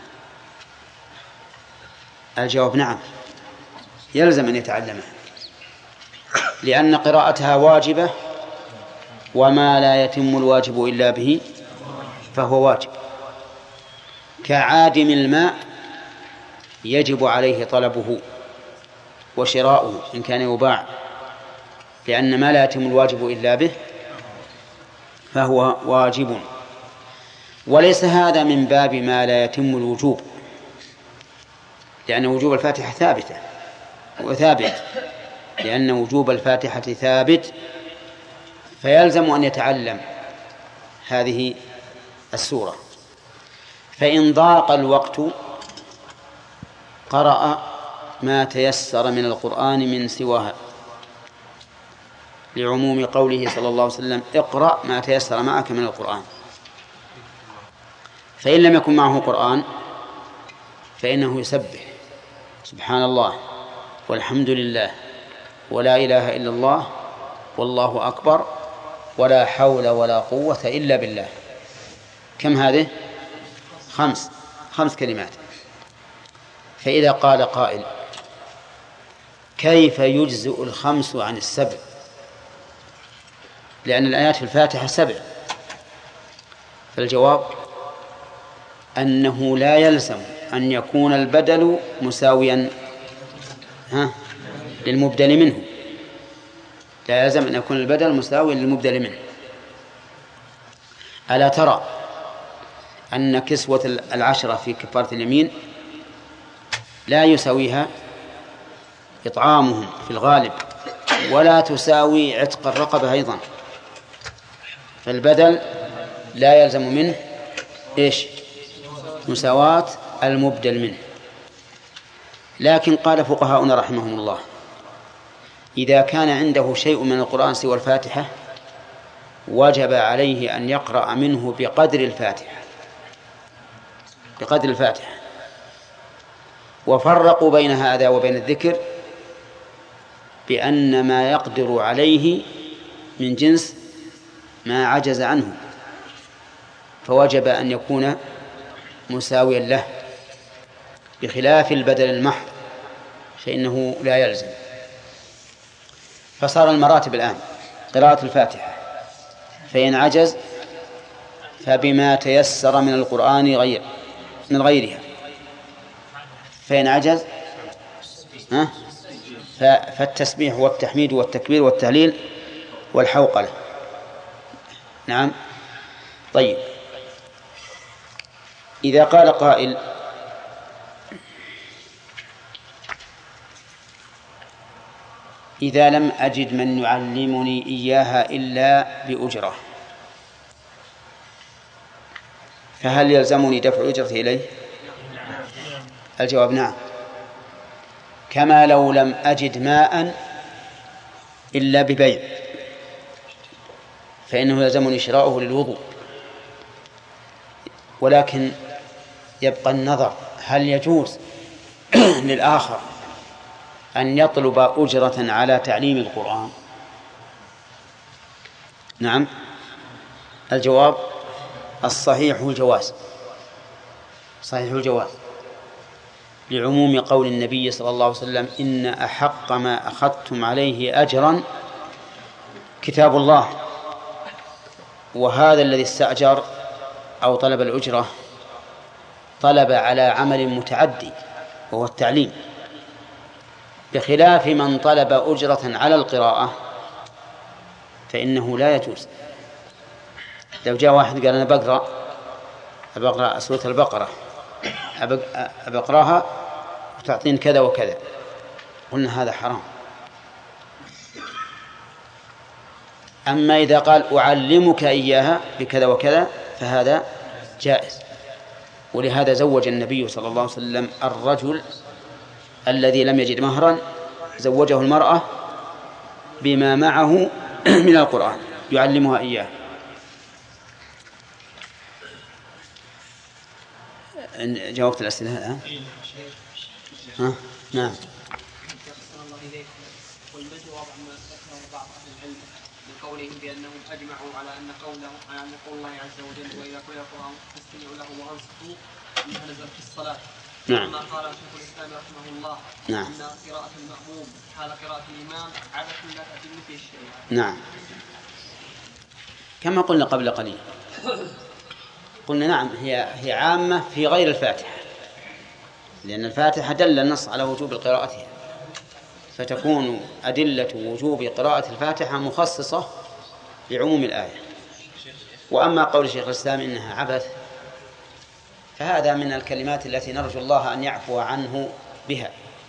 الجواب نعم، يلزم أن يتعلمها، لأن قراءتها واجبة، وما لا يتم الواجب إلا به فهو واجب. كعادم الماء يجب عليه طلبه وشراؤه إن كان يباع، لأن ما لا يتم الواجب إلا به فهو واجب. وليس هذا من باب ما لا يتم الوجوب، لأن وجوب الفاتحة ثابتة وثابت، لأن وجوب الفاتحة ثابت، فيلزم أن يتعلم هذه السورة. فإن ضاق الوقت قرأ ما تيسر من القرآن من سواها، لعموم قوله صلى الله عليه وسلم اقرأ ما تيسر معك من القرآن. فإن لم يكن معه قرآن فإنه يسبح سبحان الله والحمد لله ولا إله إلا الله والله أكبر ولا حول ولا قوة إلا بالله. كم هذه؟ خمس خمس كلمات. فإذا قال قائل كيف يجزئ الخمس عن السبع؟ لأن الآيات في الفاتحة سبع. فالجواب أنه لا يلزم أن يكون البدل مساويا ها للمبدل منه، لا يلزم أن يكون البدل مساويا للمبدل منه. ألا ترى أن كسوة العشرة في كفارة اليمين لا يساويها إطعامهم في الغالب، ولا تساوي عتق الرقبة أيضا، فالبدل لا يلزم منه إيش؟ مساواة المبدل منه. لكن قال فقهاؤنا رحمهم الله إذا كان عنده شيء من القرآن سوى الفاتحة وجب عليه أن يقرأ منه بقدر الفاتحة بقدر الفاتحة وفرقوا بين هذا وبين الذكر بأن ما يقدر عليه من جنس ما عجز عنه، فوجب أن يكون مساويا له، بخلاف البدل المحض فإنه لا يلزم. فصار المراتب الآن قراءة الفاتحة، فإن عجز فبما تيسر من القرآن غير من غيرها، فإن عجز ها فالتسبيح والتحميد والتكبير والتهليل والحوقلة. نعم. طيب، إذا قال قائل إذا لم أجد من يعلمني إياها إلا بأجرة فهل يلزمني دفع أجرتي إليه؟ الجواب نعم، كما لو لم أجد ماء إلا ببيع فإنه يلزمني شراؤه للوضوء. ولكن يبقى النظر هل يجوز للآخر أن يطلب أجرة على تعليم القرآن؟ نعم، الجواب الصحيح الجواز، صحيح الجواز، لعموم قول النبي صلى الله عليه وسلم إن أحق ما أخذتم عليه أجرا كتاب الله. وهذا الذي استأجر أو طلب الأجرة طلب على عمل متعدي وهو التعليم، بخلاف من طلب أجرة على القراءة فإنه لا يجوز. لو جاء واحد قال أنا بقرأ أبقرأ سورة البقرة أبقرأها وتعطين كذا وكذا، قلنا هذا حرام. أما إذا قال أعلمك إياها بكذا وكذا فهذا جائز. ولهذا زوج النبي صلى الله عليه وسلم الرجل الذي لم يجد مهرا، زوجه المرأة بما معه من القرآن يعلمها إياه. جاوبت الأسئلة الآن؟ ها؟ نعم. والبدء وضع ما ذكره بعض أهل العلم بقولهم بأنهم أجمعوا على أن قوله على أن قول الله عز وجل وإذا قرئ القرآن فاستمعوا له وأنصتوا أنها نزلت في الصلاة. نعم. كما قال شيخ الإسلام رحمه الله نعم. أن قراءة المأموم حال قراءة الإمام عادة لا تتم في الشريعة. نعم، كما قلنا قبل قليل، قلنا نعم هي هي عامة في غير الفاتحة، لأن الفاتحة دل النص على وجوب قراءتها، فتكون أدلة وجوب قراءة الفاتحة مخصصة لعموم الآية. وأما قول شيخ الإسلام إنها عبث فهذا من الكلمات التي نرجو الله أن يعفو عنه بها.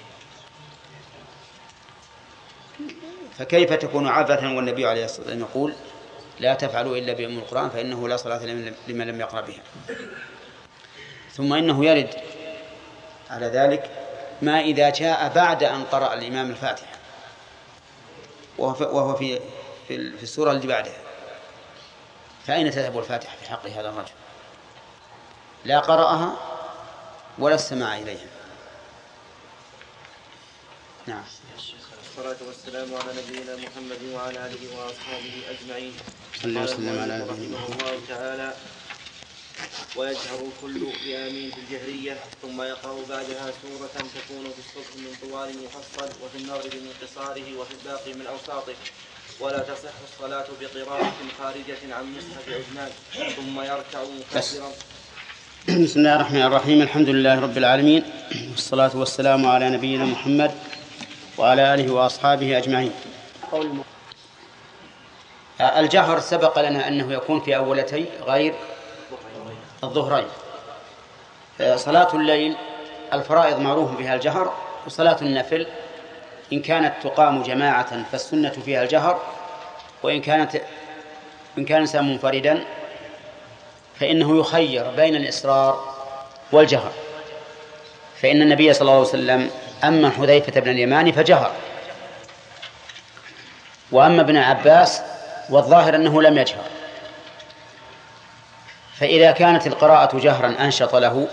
فكيف تكون عبثا والنبي عليه الصلاة والسلام يقول لا تفعلوا إلا بأم القرآن فإنه لا صلاة لمن لم يقرأ بها. ثم إنه يرد على ذلك ما إذا جاء بعد أن قرأ الإمام الفاتحة وهو في في السورة اللي بعدها، فأين تذهب الفاتحة في حق هذا الرجل؟ لا قرأها ولا استمع إليها. نعم. الصلاة والسلام على نبينا محمد وعلى آله وأصحابه أجمعين. صلى وسلم على نبينا رحمه الله تعالى: ويجهر الكل بآمين في الجهرية، ثم يقرأ بعدها سورة تكون في الصبح من طوال مفصل، وفي المغرب من قصاره، وفي الباقي من أوساطه. ولا تصح الصلاة بقراءة خارجة عن مصحف عثمان، ثم يركع مكبرا. بسم الله الرحمن الرحيم. الحمد لله رب العالمين، والصلاة والسلام على نبينا محمد وعلى آله وأصحابه أجمعين. الجهر سبق لنا أنه يكون في أولتي غير الظهرين. صلاة الليل الفرائض معروف بها الجهر، وصلاة النفل إن كانت تقام جماعة فالسنة فيها الجهر، وإن كانت إن كان إنسان منفردا فإنه يخير بين الإصرار والجهر، فإن النبي صلى الله عليه وسلم أما حذيفة بن اليمان فجهر، وأما ابن عباس والظاهر أنه لم يجهر. فإذا كانت القراءة جهرا أنشط له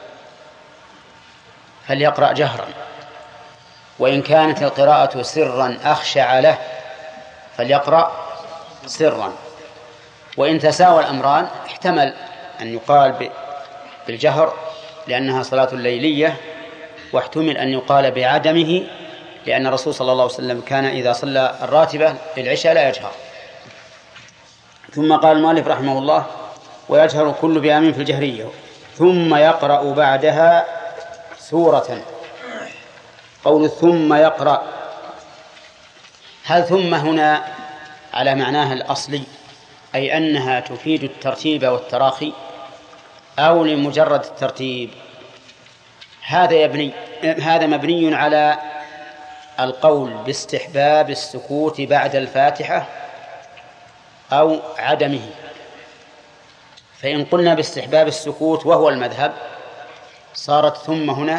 فليقرأ جهرا، وإن كانت القراءة سرا أخشع له فليقرأ سرا. وإن تساوى الأمران احتمل أن يقال بالجهر لأنها صلاة الليلية، واحتمل أن يقال بعدمه لأن الرسول صلى الله عليه وسلم كان إذا صلى الراتبة للعشاء لا يجهر. ثم قال المؤلف رحمه الله: ويجهر كل بآمين في الجهرية، ثم يقرأ بعدها سورة. قول ثم يقرأ، هل ثم هنا على معناها الأصلي أي أنها تفيد الترتيب والتراخي، أو لمجرد الترتيب؟ هذا يبني هذا مبني على القول باستحباب السكوت بعد الفاتحة أو عدمه. فإن قلنا باستحباب السكوت وهو المذهب صارت ثم هنا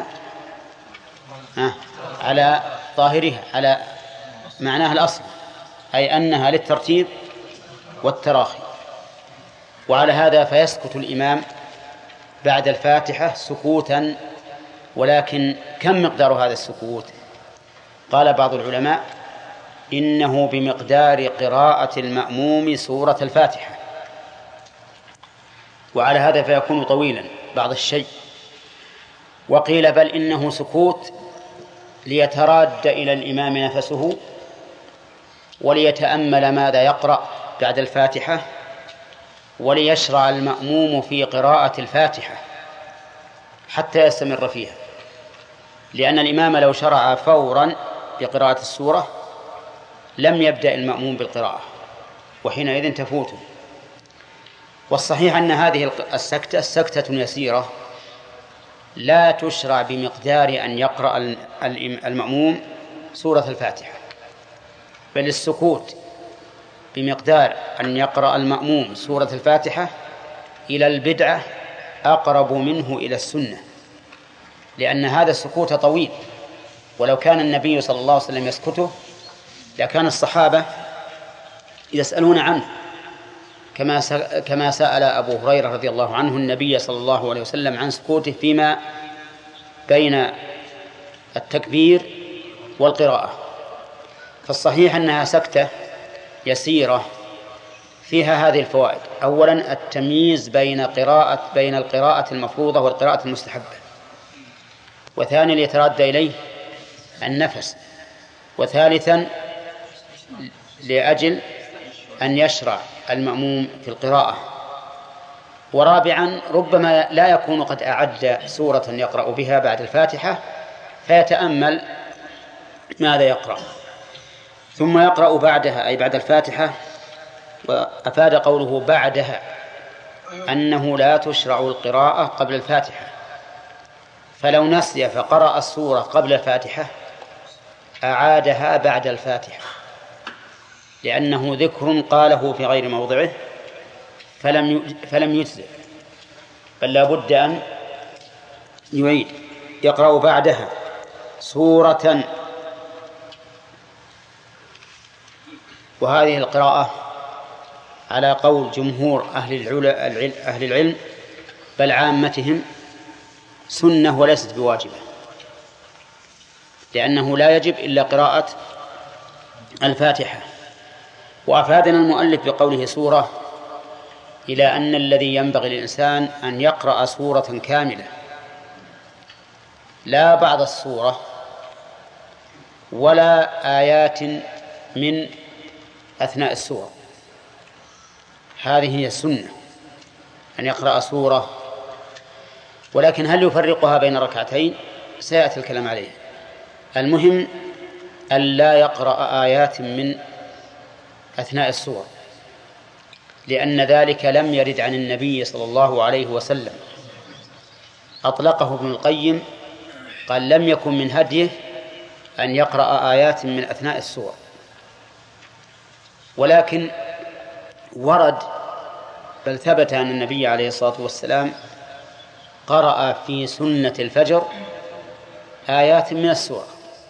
على ظاهرها على معناها الأصل، أي أنها للترتيب والتراخي. وعلى هذا فيسكت الإمام بعد الفاتحة سكوتا، ولكن كم مقدار هذا السكوت؟ قال بعض العلماء إنه بمقدار قراءة المأموم سورة الفاتحة، وعلى هذا فيكون طويلا بعض الشيء. وقيل بل إنه سكوت ليتراد إلى الإمام نفسه وليتأمل ماذا يقرأ بعد الفاتحة، وليشرع المأموم في قراءة الفاتحة حتى يستمر فيها، لأن الإمام لو شرع فورا بقراءة السورة لم يبدأ المأموم بالقراءة، وحينئذ تفوته. والصحيح أن هذه السكتة سكتة يسيرة لا تشرع بمقدار أن يقرأ المأموم سورة الفاتحة، بل السكوت بمقدار أن يقرأ المأموم سورة الفاتحة إلى البدعة أقرب منه إلى السنة، لأن هذا السكوت طويل، ولو كان النبي صلى الله عليه وسلم يسكته لكان الصحابة يسألون عنه، كما كما سأل أبو هريرة رضي الله عنه النبي صلى الله عليه وسلم عن سكوته فيما بين التكبير والقراءة. فالصحيح أنها سكتة يسيرة فيها هذه الفوائد: أولا التمييز بين قراءة بين القراءة المفروضة والقراءة المستحبة، وثانيا يتردى إليه النفس، وثالثا لأجل أن يشرع المأموم في القراءة، ورابعا ربما لا يكون قد أعد سورة يقرأ بها بعد الفاتحة فيتأمل ماذا يقرأ. ثم يقرأ بعدها أي بعد الفاتحة، وأفاد قوله بعدها أنه لا تشرع القراءة قبل الفاتحة، فلو نسي فقرأ السورة قبل الفاتحة أعادها بعد الفاتحة، لأنه ذكر قاله في غير موضعه فلم فلم يجزئ، بل لا بد أن يعيد. يقرأ بعدها سورة. وهذه القراءة على قول جمهور أهل أهل العلم بل عامتهم سنة وليست بواجبة، لأنه لا يجب إلا قراءة الفاتحة. وأفادنا المؤلف بقوله سورة إلى أن الذي ينبغي للإنسان أن يقرأ سورة كاملة، لا بعض السورة ولا آيات من أثناء السورة. هذه هي السنة، أن يقرأ سورة. ولكن هل يفرقها بين ركعتين؟ سيأتي الكلام عليه. المهم أن لا يقرأ آيات من أثناء السورة، لأن ذلك لم يرد عن النبي صلى الله عليه وسلم. أطلقه ابن القيم، قال لم يكن من هديه أن يقرأ آيات من أثناء السورة. ولكن ورد بل ثبت أن النبي عليه الصلاة والسلام قرأ في سنة الفجر آيات من السورة،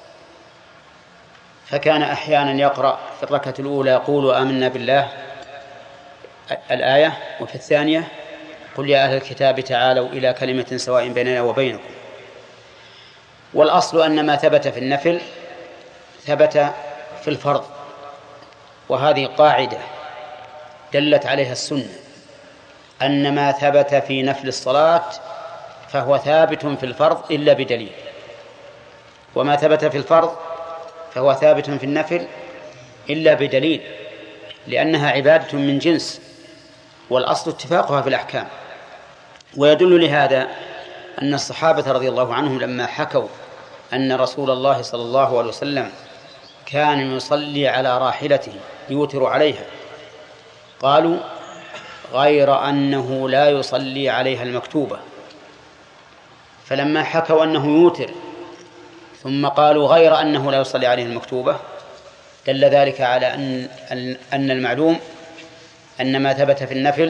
فكان أحيانا يقرأ في الركعة الأولى يقول آمنا بالله الآية، وفي الثانية قل يا أهل الكتاب تعالوا إلى كلمة سواء بيننا وبينكم. والأصل أن ما ثبت في النفل ثبت في الفرض، وهذه قاعدة دلت عليها السنة، أن ما ثبت في نفل الصلاة فهو ثابت في الفرض إلا بدليل، وما ثبت في الفرض فهو ثابت في النفل إلا بدليل، لأنها عبادة من جنس، والأصل اتفاقها في الأحكام. ويدل لهذا أن الصحابة رضي الله عنهم لما حكوا أن رسول الله صلى الله عليه وسلم كان يصلي على راحلته يوتر عليها، قالوا غير أنه لا يصلي عليها المكتوبة. فلما حكوا أنه يوتر ثم قالوا غير أنه لا يصلي عليها المكتوبة، دل ذلك على أن أن المعلوم أن ما ثبت في النفل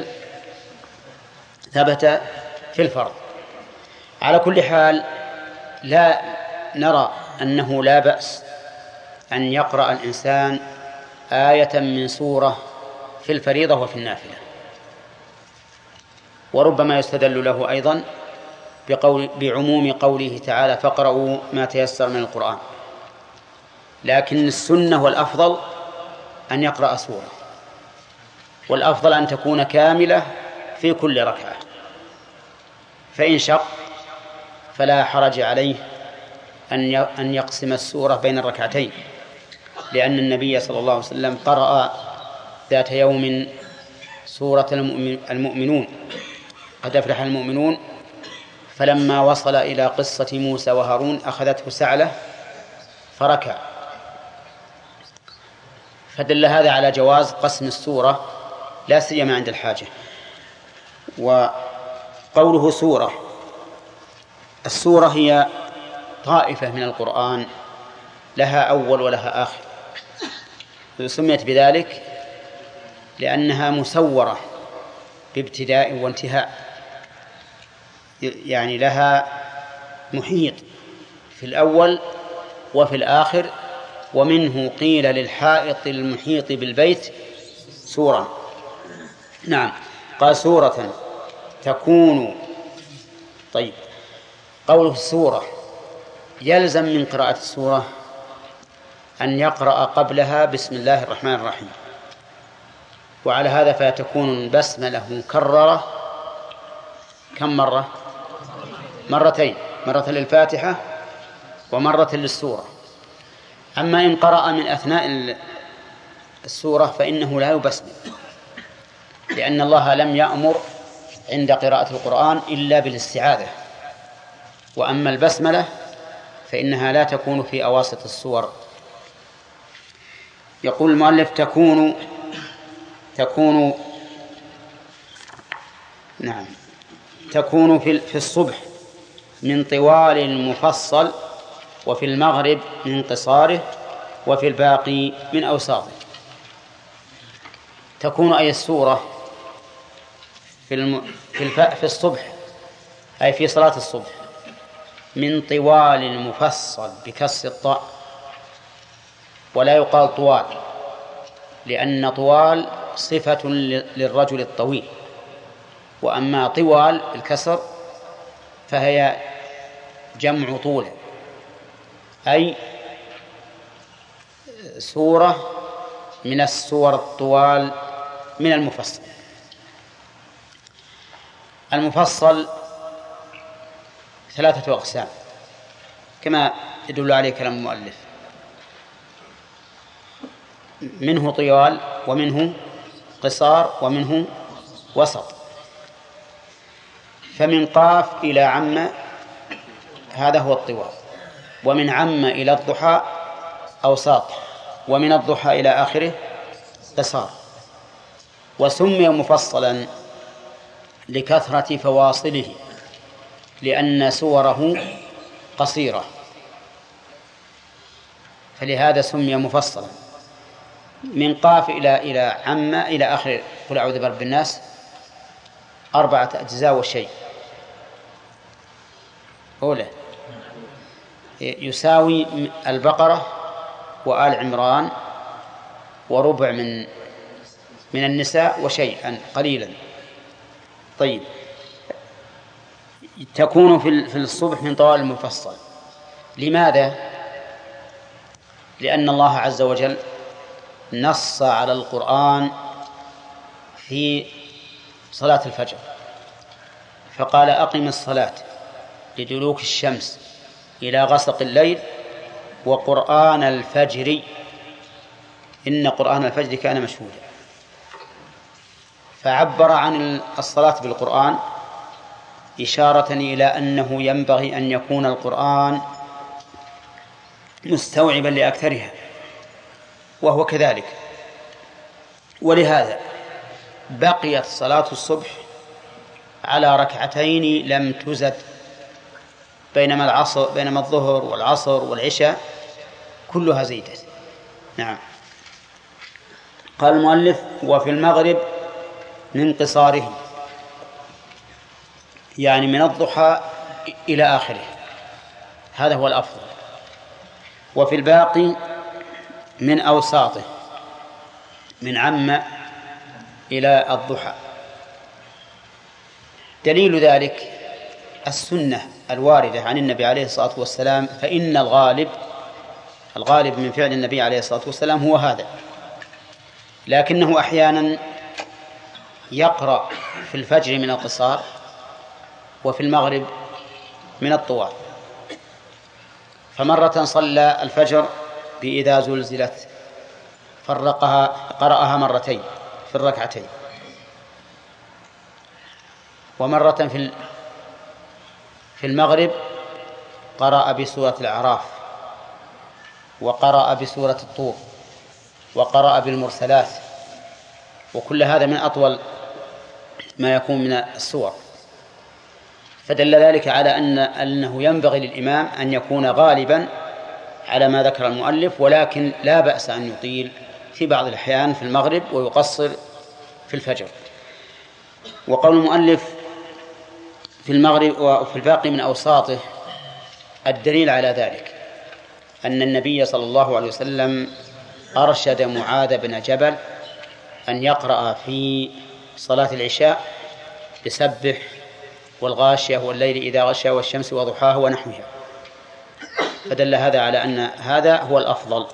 ثبت في الفرض. على كل حال لا نرى أنه لا بأس أن يقرأ الإنسان آية من سورة في الفريضة وفي النافلة، وربما يستدل له أيضا بقول بعموم قوله تعالى فاقرؤوا ما تيسر من القرآن. لكن السنة والأفضل أن يقرأ سورة، والأفضل أن تكون كاملة في كل ركعة، فإن شق فلا حرج عليه أن يقسم السورة بين الركعتين، لأن النبي صلى الله عليه وسلم قرأ ذات يوم سورة المؤمنون قد أفلح المؤمنون، فلما وصل إلى قصة موسى وهارون أخذته سعلة فركع، فدل هذا على جواز قسم السورة لا سيما عند الحاجة. وقوله سورة، السورة هي طائفة من القرآن لها أول ولها آخر، سميت بذلك لأنها مسورة بابتداء وانتهاء، يعني لها محيط في الأول وفي الآخر، ومنه قيل للحائط المحيط بالبيت سورة. نعم، قال سورة تكون. طيب، قوله السورة يلزم من قراءة السورة أن يقرأ قبلها بسم الله الرحمن الرحيم، وعلى هذا فتكون البسملة مكررة كم مرة؟ مرتين، مرة للفاتحة ومرة للسورة. أما إن قرأ من أثناء السورة فإنه لا يبسمل، لأن الله لم يأمر عند قراءة القرآن إلا بالاستعاذة. وأما البسملة فإنها لا تكون في أواسط السور. يقول المؤلف تكون تكون نعم تكون في الصبح من طوال المفصل، وفي المغرب من قصاره، وفي الباقي من أوساطه. تكون أي السورة في الم... في, الف... في الصبح، أي في صلاة الصبح، من طوال المفصل بكسر الطاء، ولا يقال طوال، لأن طوال صفة للرجل الطويل، وأما طوال الكسر فهي جمع طول، أي سورة من السور الطوال من المفصل. المفصل ثلاثة أقسام كما يدل عليه كلام المؤلف، منه طوال ومنه قصار ومنه وسط. فمن قاف إلى عم هذا هو الطوال، ومن عم إلى الضحى أوساط، ومن الضحى إلى آخره قصار. وسمي مفصلا لكثرة فواصله، لأن سوره قصيرة، فلهذا سمي مفصلا. من قاف إلى إلى عم إلى آخر قل أعوذ برب الناس أربعة أجزاء وشيء، أولى يساوي البقرة وآل عمران وربع من من النساء وشيئا قليلا. طيب، تكون في الصبح من طوال المفصل. لماذا؟ لأن الله عز وجل نص على القرآن في صلاة الفجر فقال أقم الصلاة لدلوك الشمس إلى غسق الليل وقرآن الفجر إن قرآن الفجر كان مشهودا. فعبر عن الصلاة بالقرآن إشارة إلى أنه ينبغي أن يكون القرآن مستوعبا لأكثرها، وهو كذلك. ولهذا بقيت صلاة الصبح على ركعتين لم تزد، بينما العصر بينما الظهر والعصر والعشاء كلها زيدت. نعم. قال المؤلف: وفي المغرب من قصاره، يعني من الضحى إلى آخره، هذا هو الأفضل. وفي الباقي من أوساطه، من عم إلى الضحى. دليل ذلك السنة الواردة عن النبي عليه الصلاة والسلام، فإن الغالب الغالب من فعل النبي عليه الصلاة والسلام هو هذا، لكنه أحيانا يقرأ في الفجر من القصار وفي المغرب من الطوال. فمرة صلى الفجر بإذا زلزلت فرقها قرأها مرتين في الركعتين، ومرة في في المغرب قرأ بسورة الأعراف، وقرأ بسورة الطور، وقرأ بالمرسلات، وكل هذا من أطول ما يكون من السور. فدل ذلك على أن أنه ينبغي للإمام أن يكون غالبا على ما ذكر المؤلف، ولكن لا بأس أن يطيل في بعض الأحيان في المغرب ويقصر في الفجر. وقول المؤلف في المغرب وفي الباقي من أوساطه، الدليل على ذلك أن النبي صلى الله عليه وسلم أرشد معاذ بن جبل أن يقرأ في صلاة العشاء بسبح والغاشية والليل إذا غشى والشمس وضحاها ونحوها، فدل هذا على أن هذا هو الأفضل.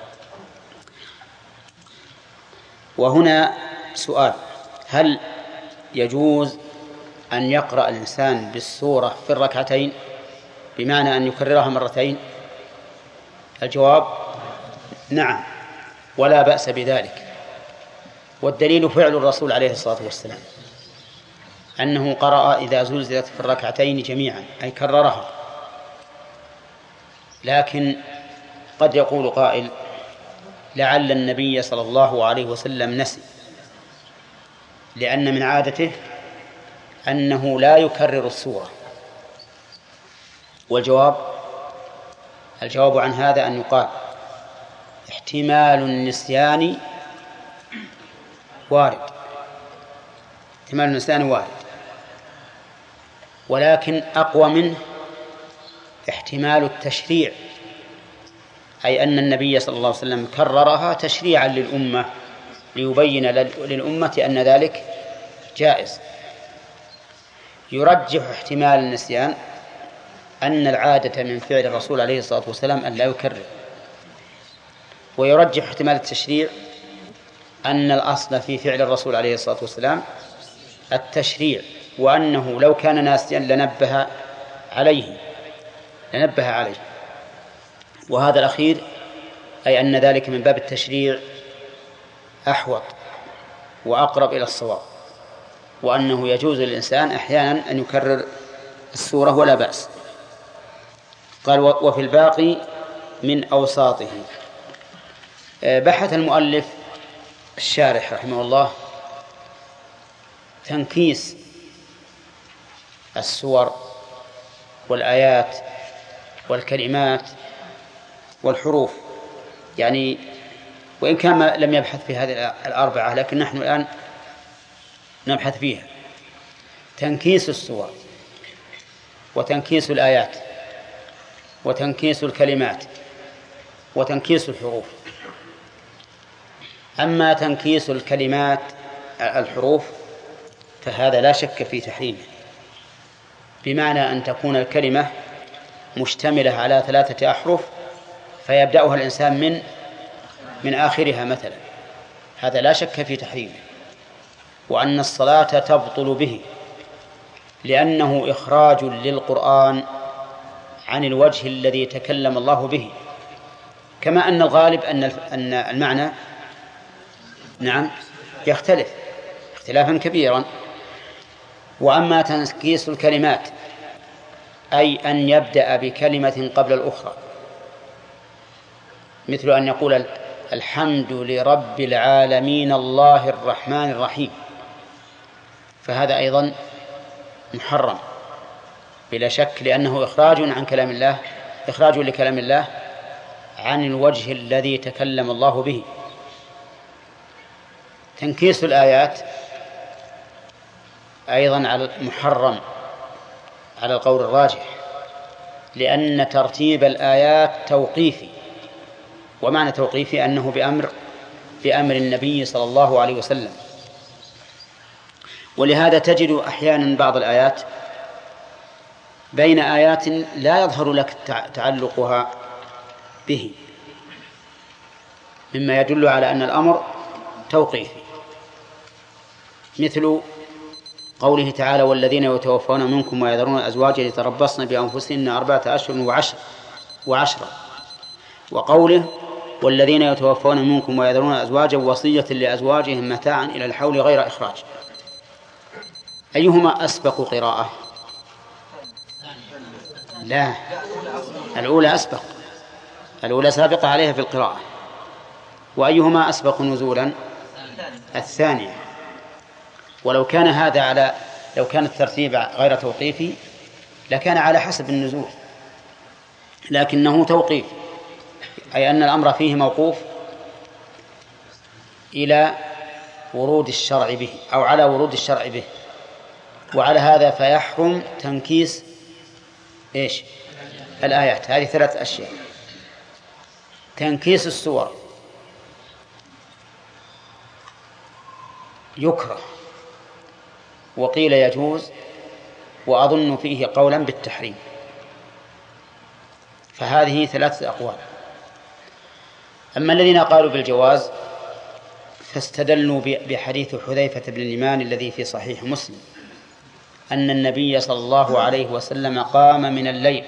وهنا سؤال: هل يجوز أن يقرأ الإنسان بالسورة في الركعتين بمعنى أن يكررها مرتين؟ الجواب: نعم، ولا بأس بذلك. والدليل فعل الرسول عليه الصلاة والسلام، أنه قرأ إذا زلزلت في الركعتين جميعا، أي كررها. لكن قد يقول قائل: لعل النبي صلى الله عليه وسلم نسي، لأن من عادته أنه لا يكرر السورة. والجواب الجواب عن هذا أن يقال: احتمال النسيان وارد، احتمال النسيان وارد، ولكن أقوى منه احتمال التشريع، أي أن النبي صلى الله عليه وسلم كررها تشريعا للأمة ليبين للأمة أن ذلك جائز. يرجح احتمال النسيان أن العادة من فعل الرسول عليه الصلاة والسلام أن لا يكرر، ويرجح احتمال التشريع أن الأصل في فعل الرسول عليه الصلاة والسلام التشريع، وأنه لو كان ناسيا لنبه عليه لنبه عليه وهذا الأخير أي أن ذلك من باب التشريع أحوط وأقرب إلى الصواب، وأنه يجوز للإنسان أحيانا أن يكرر السورة ولا بأس. قال وفي الباقي من أوساطه. بحث المؤلف الشارح رحمه الله تنكيس السور والآيات والكلمات والحروف، يعني وإن كان لم يبحث في هذه الأربعة لكن نحن الآن نبحث فيها. تنكيس السور وتنكيس الآيات وتنكيس الكلمات وتنكيس الحروف. أما تنكيس الكلمات الحروف فهذا لا شك في تحريمه، بمعنى أن تكون الكلمة مشتملة على ثلاثة أحرف فيبدأها الإنسان من من آخرها مثلا، هذا لا شك في تحريمه. وأن الصلاة تبطل به لأنه إخراج للقرآن عن الوجه الذي تكلم الله به، كما أن الغالب أن أن المعنى نعم يختلف اختلافا كبيرا. وأما تنكيس الكلمات أي أن يبدأ بكلمة قبل الأخرى، مثل أن يقول الحمد لرب العالمين الله الرحمن الرحيم، فهذا أيضا محرم بلا شك، لأنه إخراج عن كلام الله إخراج لكلام الله عن الوجه الذي تكلم الله به. تنكيس الآيات أيضا على محرم على القول الراجح، لأن ترتيب الآيات توقيفي، ومعنى توقيفي أنه بأمر بأمر النبي صلى الله عليه وسلم. ولهذا تجد أحيانا بعض الآيات بين آيات لا يظهر لك تعلقها به، مما يدل على أن الأمر توقيفي، مثل قوله تعالى والذين يتوفون منكم ويذرون أزواجا يتربصن بأنفسهن أربعة أشهر وعشر وعشرة، وقوله والذين يتوفون منكم ويذرون أزواجا وصية لأزواجهم متاعا إلى الحول غير إخراج. أيهما أسبق قراءة؟ لا، الأولى أسبق، الأولى سابقة عليها في القراءة. وأيهما أسبق نزولا؟ الثانية. ولو كان هذا على لو كان الترتيب غير توقيفي لكان على حسب النزول، لكنه توقيف، أي أن الأمر فيه موقوف إلى ورود الشرع به أو على ورود الشرع به. وعلى هذا فيحرم تنكيس إيش؟ الآيات. هذه ثلاث أشياء. تنكيس السور يكره، وقيل يجوز، وأظن فيه قولا بالتحريم، فهذه ثلاثة أقوال. أما الذين قالوا بالجواز فاستدلوا بحديث حذيفة بن اليمان الذي في صحيح مسلم أن النبي صلى الله عليه وسلم قام من الليل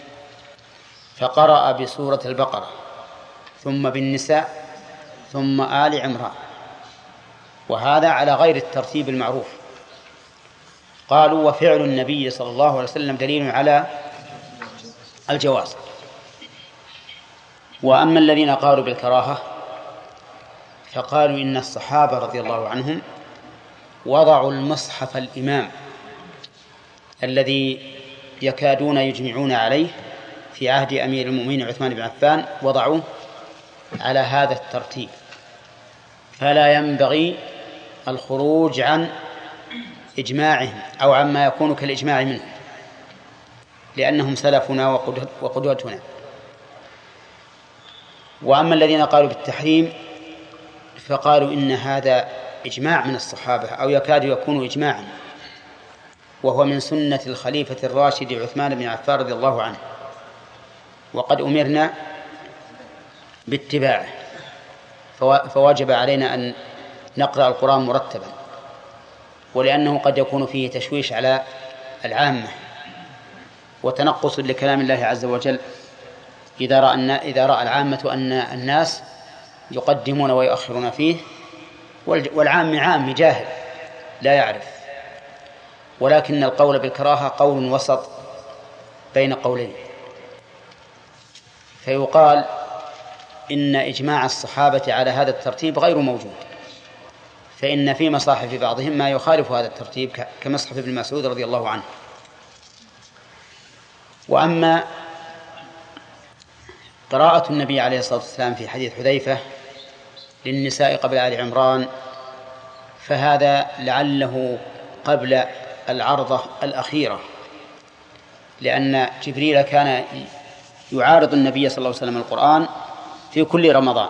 فقرأ بسورة البقرة ثم بالنساء ثم آل عمران، وهذا على غير الترتيب المعروف. قالوا وفعل النبي صلى الله عليه وسلم دليل على الجواز. وأما الذين قالوا بالكراهة فقالوا إن الصحابة رضي الله عنهم وضعوا المصحف الإمام الذي يكادون يجمعون عليه في عهد أمير المؤمنين عثمان بن عفان، وضعوه على هذا الترتيب، فلا ينبغي الخروج عن إجماعهم أو عما يكون كالإجماع منه. لأنهم سلفنا وقدوتنا. وأما الذين قالوا بالتحريم فقالوا إن هذا إجماع من الصحابة أو يكاد يكون إجماعا، وهو من سنة الخليفة الراشد عثمان بن عفان رضي الله عنه، وقد أمرنا باتباعه، فواجب علينا أن نقرأ القرآن مرتبا، ولأنه قد يكون فيه تشويش على العامة وتنقص لكلام الله عز وجل إذا رأى, إذا رأى العامة أن الناس يقدمون ويؤخرون فيه، والعام عام جاهل لا يعرف. ولكن القول بالكراهة قول وسط بين قولين، فيقال إن إجماع الصحابة على هذا الترتيب غير موجود، فإن في مصاحف بعضهم ما يخالف هذا الترتيب كمصحف ابن مسعود رضي الله عنه. وأما قراءة النبي عليه الصلاة والسلام في حديث حذيفة للنساء قبل آل عمران فهذا لعله قبل العرضة الأخيرة، لأن جبريل كان يعارض النبي صلى الله عليه وسلم القرآن في كل رمضان،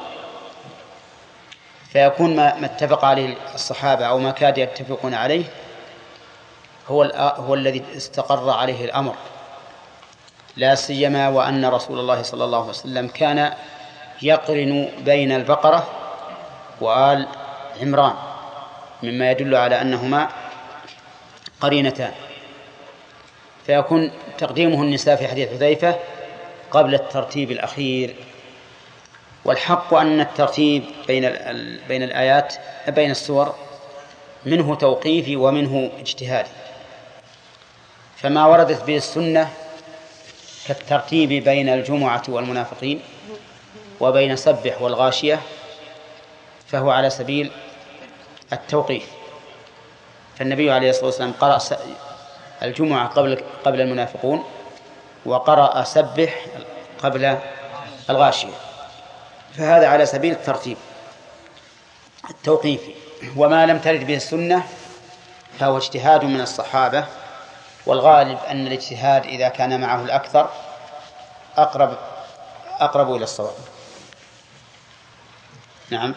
فيكون ما اتفق عليه الصحابة أو ما كاد يتفقون عليه هو, هو الذي استقر عليه الأمر، لا سيما وأن رسول الله صلى الله عليه وسلم كان يقرن بين البقرة وآل عمران، مما يدل على أنهما قرينتان، فيكون تقديمه النساء في حديث حذيفة قبل الترتيب الأخير. والحق أن الترتيب بين بين الآيات بين السور منه توقيفي ومنه اجتهادي، فما وردت به السنة كالترتيب بين الجمعة والمنافقين وبين سبح والغاشية فهو على سبيل التوقيف، فالنبي عليه الصلاة والسلام قرأ الجمعة قبل قبل المنافقون وقرأ سبح قبل الغاشية، فهذا على سبيل الترتيب التوقيفي. وما لم ترد به السنة فهو اجتهاد من الصحابة، والغالب أن الاجتهاد إذا كان معه الأكثر أقرب أقرب إلى الصواب. نعم.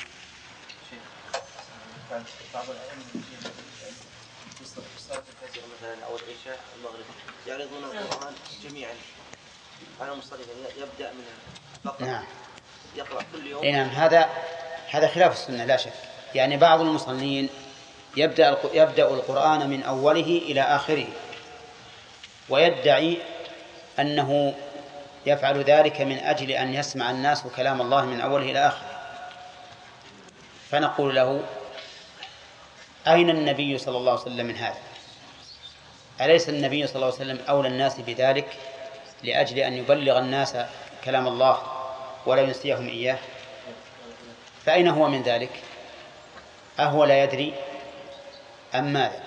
بعض الأئمة في صلاة الفجر مثلا أو العشاء المغرب يعرضون القرآن جميعا على المصلي، يبدأ من فقط نعم. يقرأ كل يوم. نعم، هذا هذا خلاف السنة لا شك. يعني بعض المصلين يبدأ يبدأ القرآن من أوله إلى آخره، ويدعي أنه يفعل ذلك من أجل أن يسمع الناس كلام الله من أوله إلى آخره، فنقول له: أين النبي صلى الله عليه وسلم من هذا؟ أليس النبي صلى الله عليه وسلم أولى الناس بذلك لأجل أن يبلغ الناس كلام الله ولا ينسيهم إياه؟ فأين هو من ذلك؟ أهو لا يدري أم ماذا؟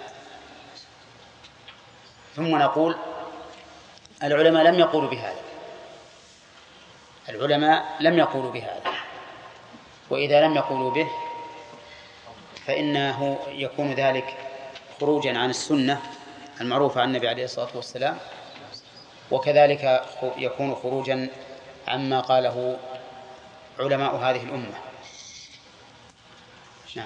ثم نقول: العلماء لم يقولوا بهذا، العلماء لم يقولوا بهذا، وإذا لم يقولوا به فإنه يكون ذلك خروجا عن السنة المعروفة عن النبي عليه الصلاة والسلام، وكذلك يكون خروجا عما قاله علماء هذه الأمة. نعم.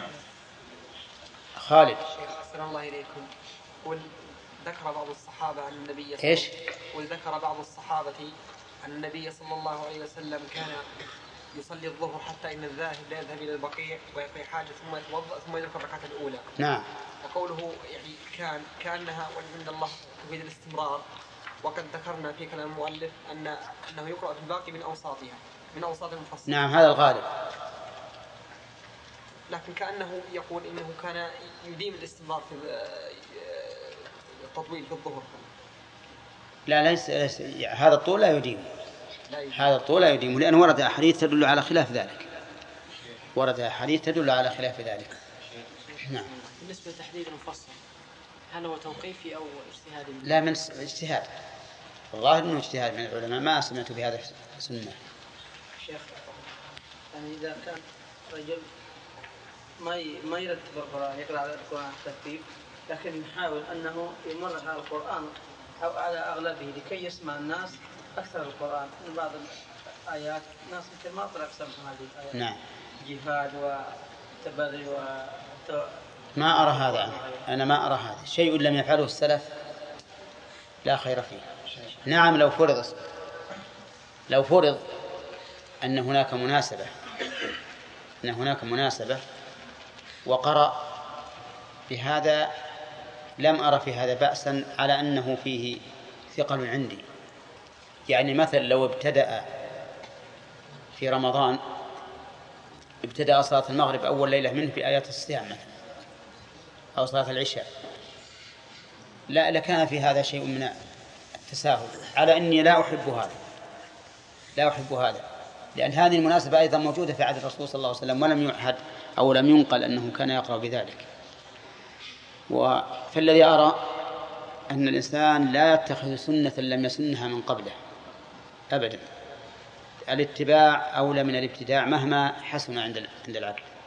خالد. السلام الله إليكم. قل ذكر بعض الصحابة عن النبي صلى إيش؟ قل ذكر بعض الصحابة أن النبي صلى الله عليه وسلم كان يصلي الظهر حتى إن الذاهب لا يذهب إلى البقيع ويقضي حاجة ثم يتوضأ ثم يدرك الركعة الأولى. نعم. وقوله يعني كان كأنها وعند الله تفيد الاستمرار، وقد ذكرنا في كلام المؤلف أن أنه يقرأ في الباقي من أوساطها من أوساط المفصل. نعم، هذا الغالب. لكن كأنه يقول إنه كان يديم الاستمرار في التطويل في الظهر. لا ليس, ليس هذا الطول لا يديم، هذا الطول لا يديم، لأن ورد أحاديث تدل على خلاف ذلك، ورد أحاديث تدل على خلاف ذلك. نعم. بالنسبة لتحديد المفصل هل هو توقيفي أو اجتهادي؟ لا، من اجتهاد، والله إنه اجتهاد من العلماء، ما سمعت بهذا السنة. شيخ، يعني إذا كان رجل ما ما يرتب القرآن، يقرأ القرآن ترتيب، لكن يحاول أنه يمرر على القرآن أو على أغلبه لكي يسمع الناس أكثر القرآن. من بعض الآيات الناس مثل ما طلع سمعها هذه الآيات. نعم. جهاد وتبري و ما أرى هذا أنا. أنا ما أرى هذا شيء لم يفعله السلف لا خير فيه. نعم لو فرض لو فرض أن هناك مناسبة أن هناك مناسبة وقرأ بهذا لم أرى في هذا بأسا على أنه فيه ثقل عندي. يعني مثل لو ابتدأ في رمضان ابتدأ صلاة المغرب أول ليلة منه بآيات الصيام مثلا أو صلاة العشاء لا لكان في هذا شيء من التساهل على أني لا أحب هذا لا أحب هذا لأن هذه المناسبة أيضا موجودة في عهد الرسول صلى الله عليه وسلم ولم يعهد أو لم ينقل أنه كان يقرأ بذلك. فالذي أرى أن الإنسان لا يتخذ سنة لم يسنها من قبله أبدا. الاتباع أولى من الابتداع مهما حسن عند عند العبد.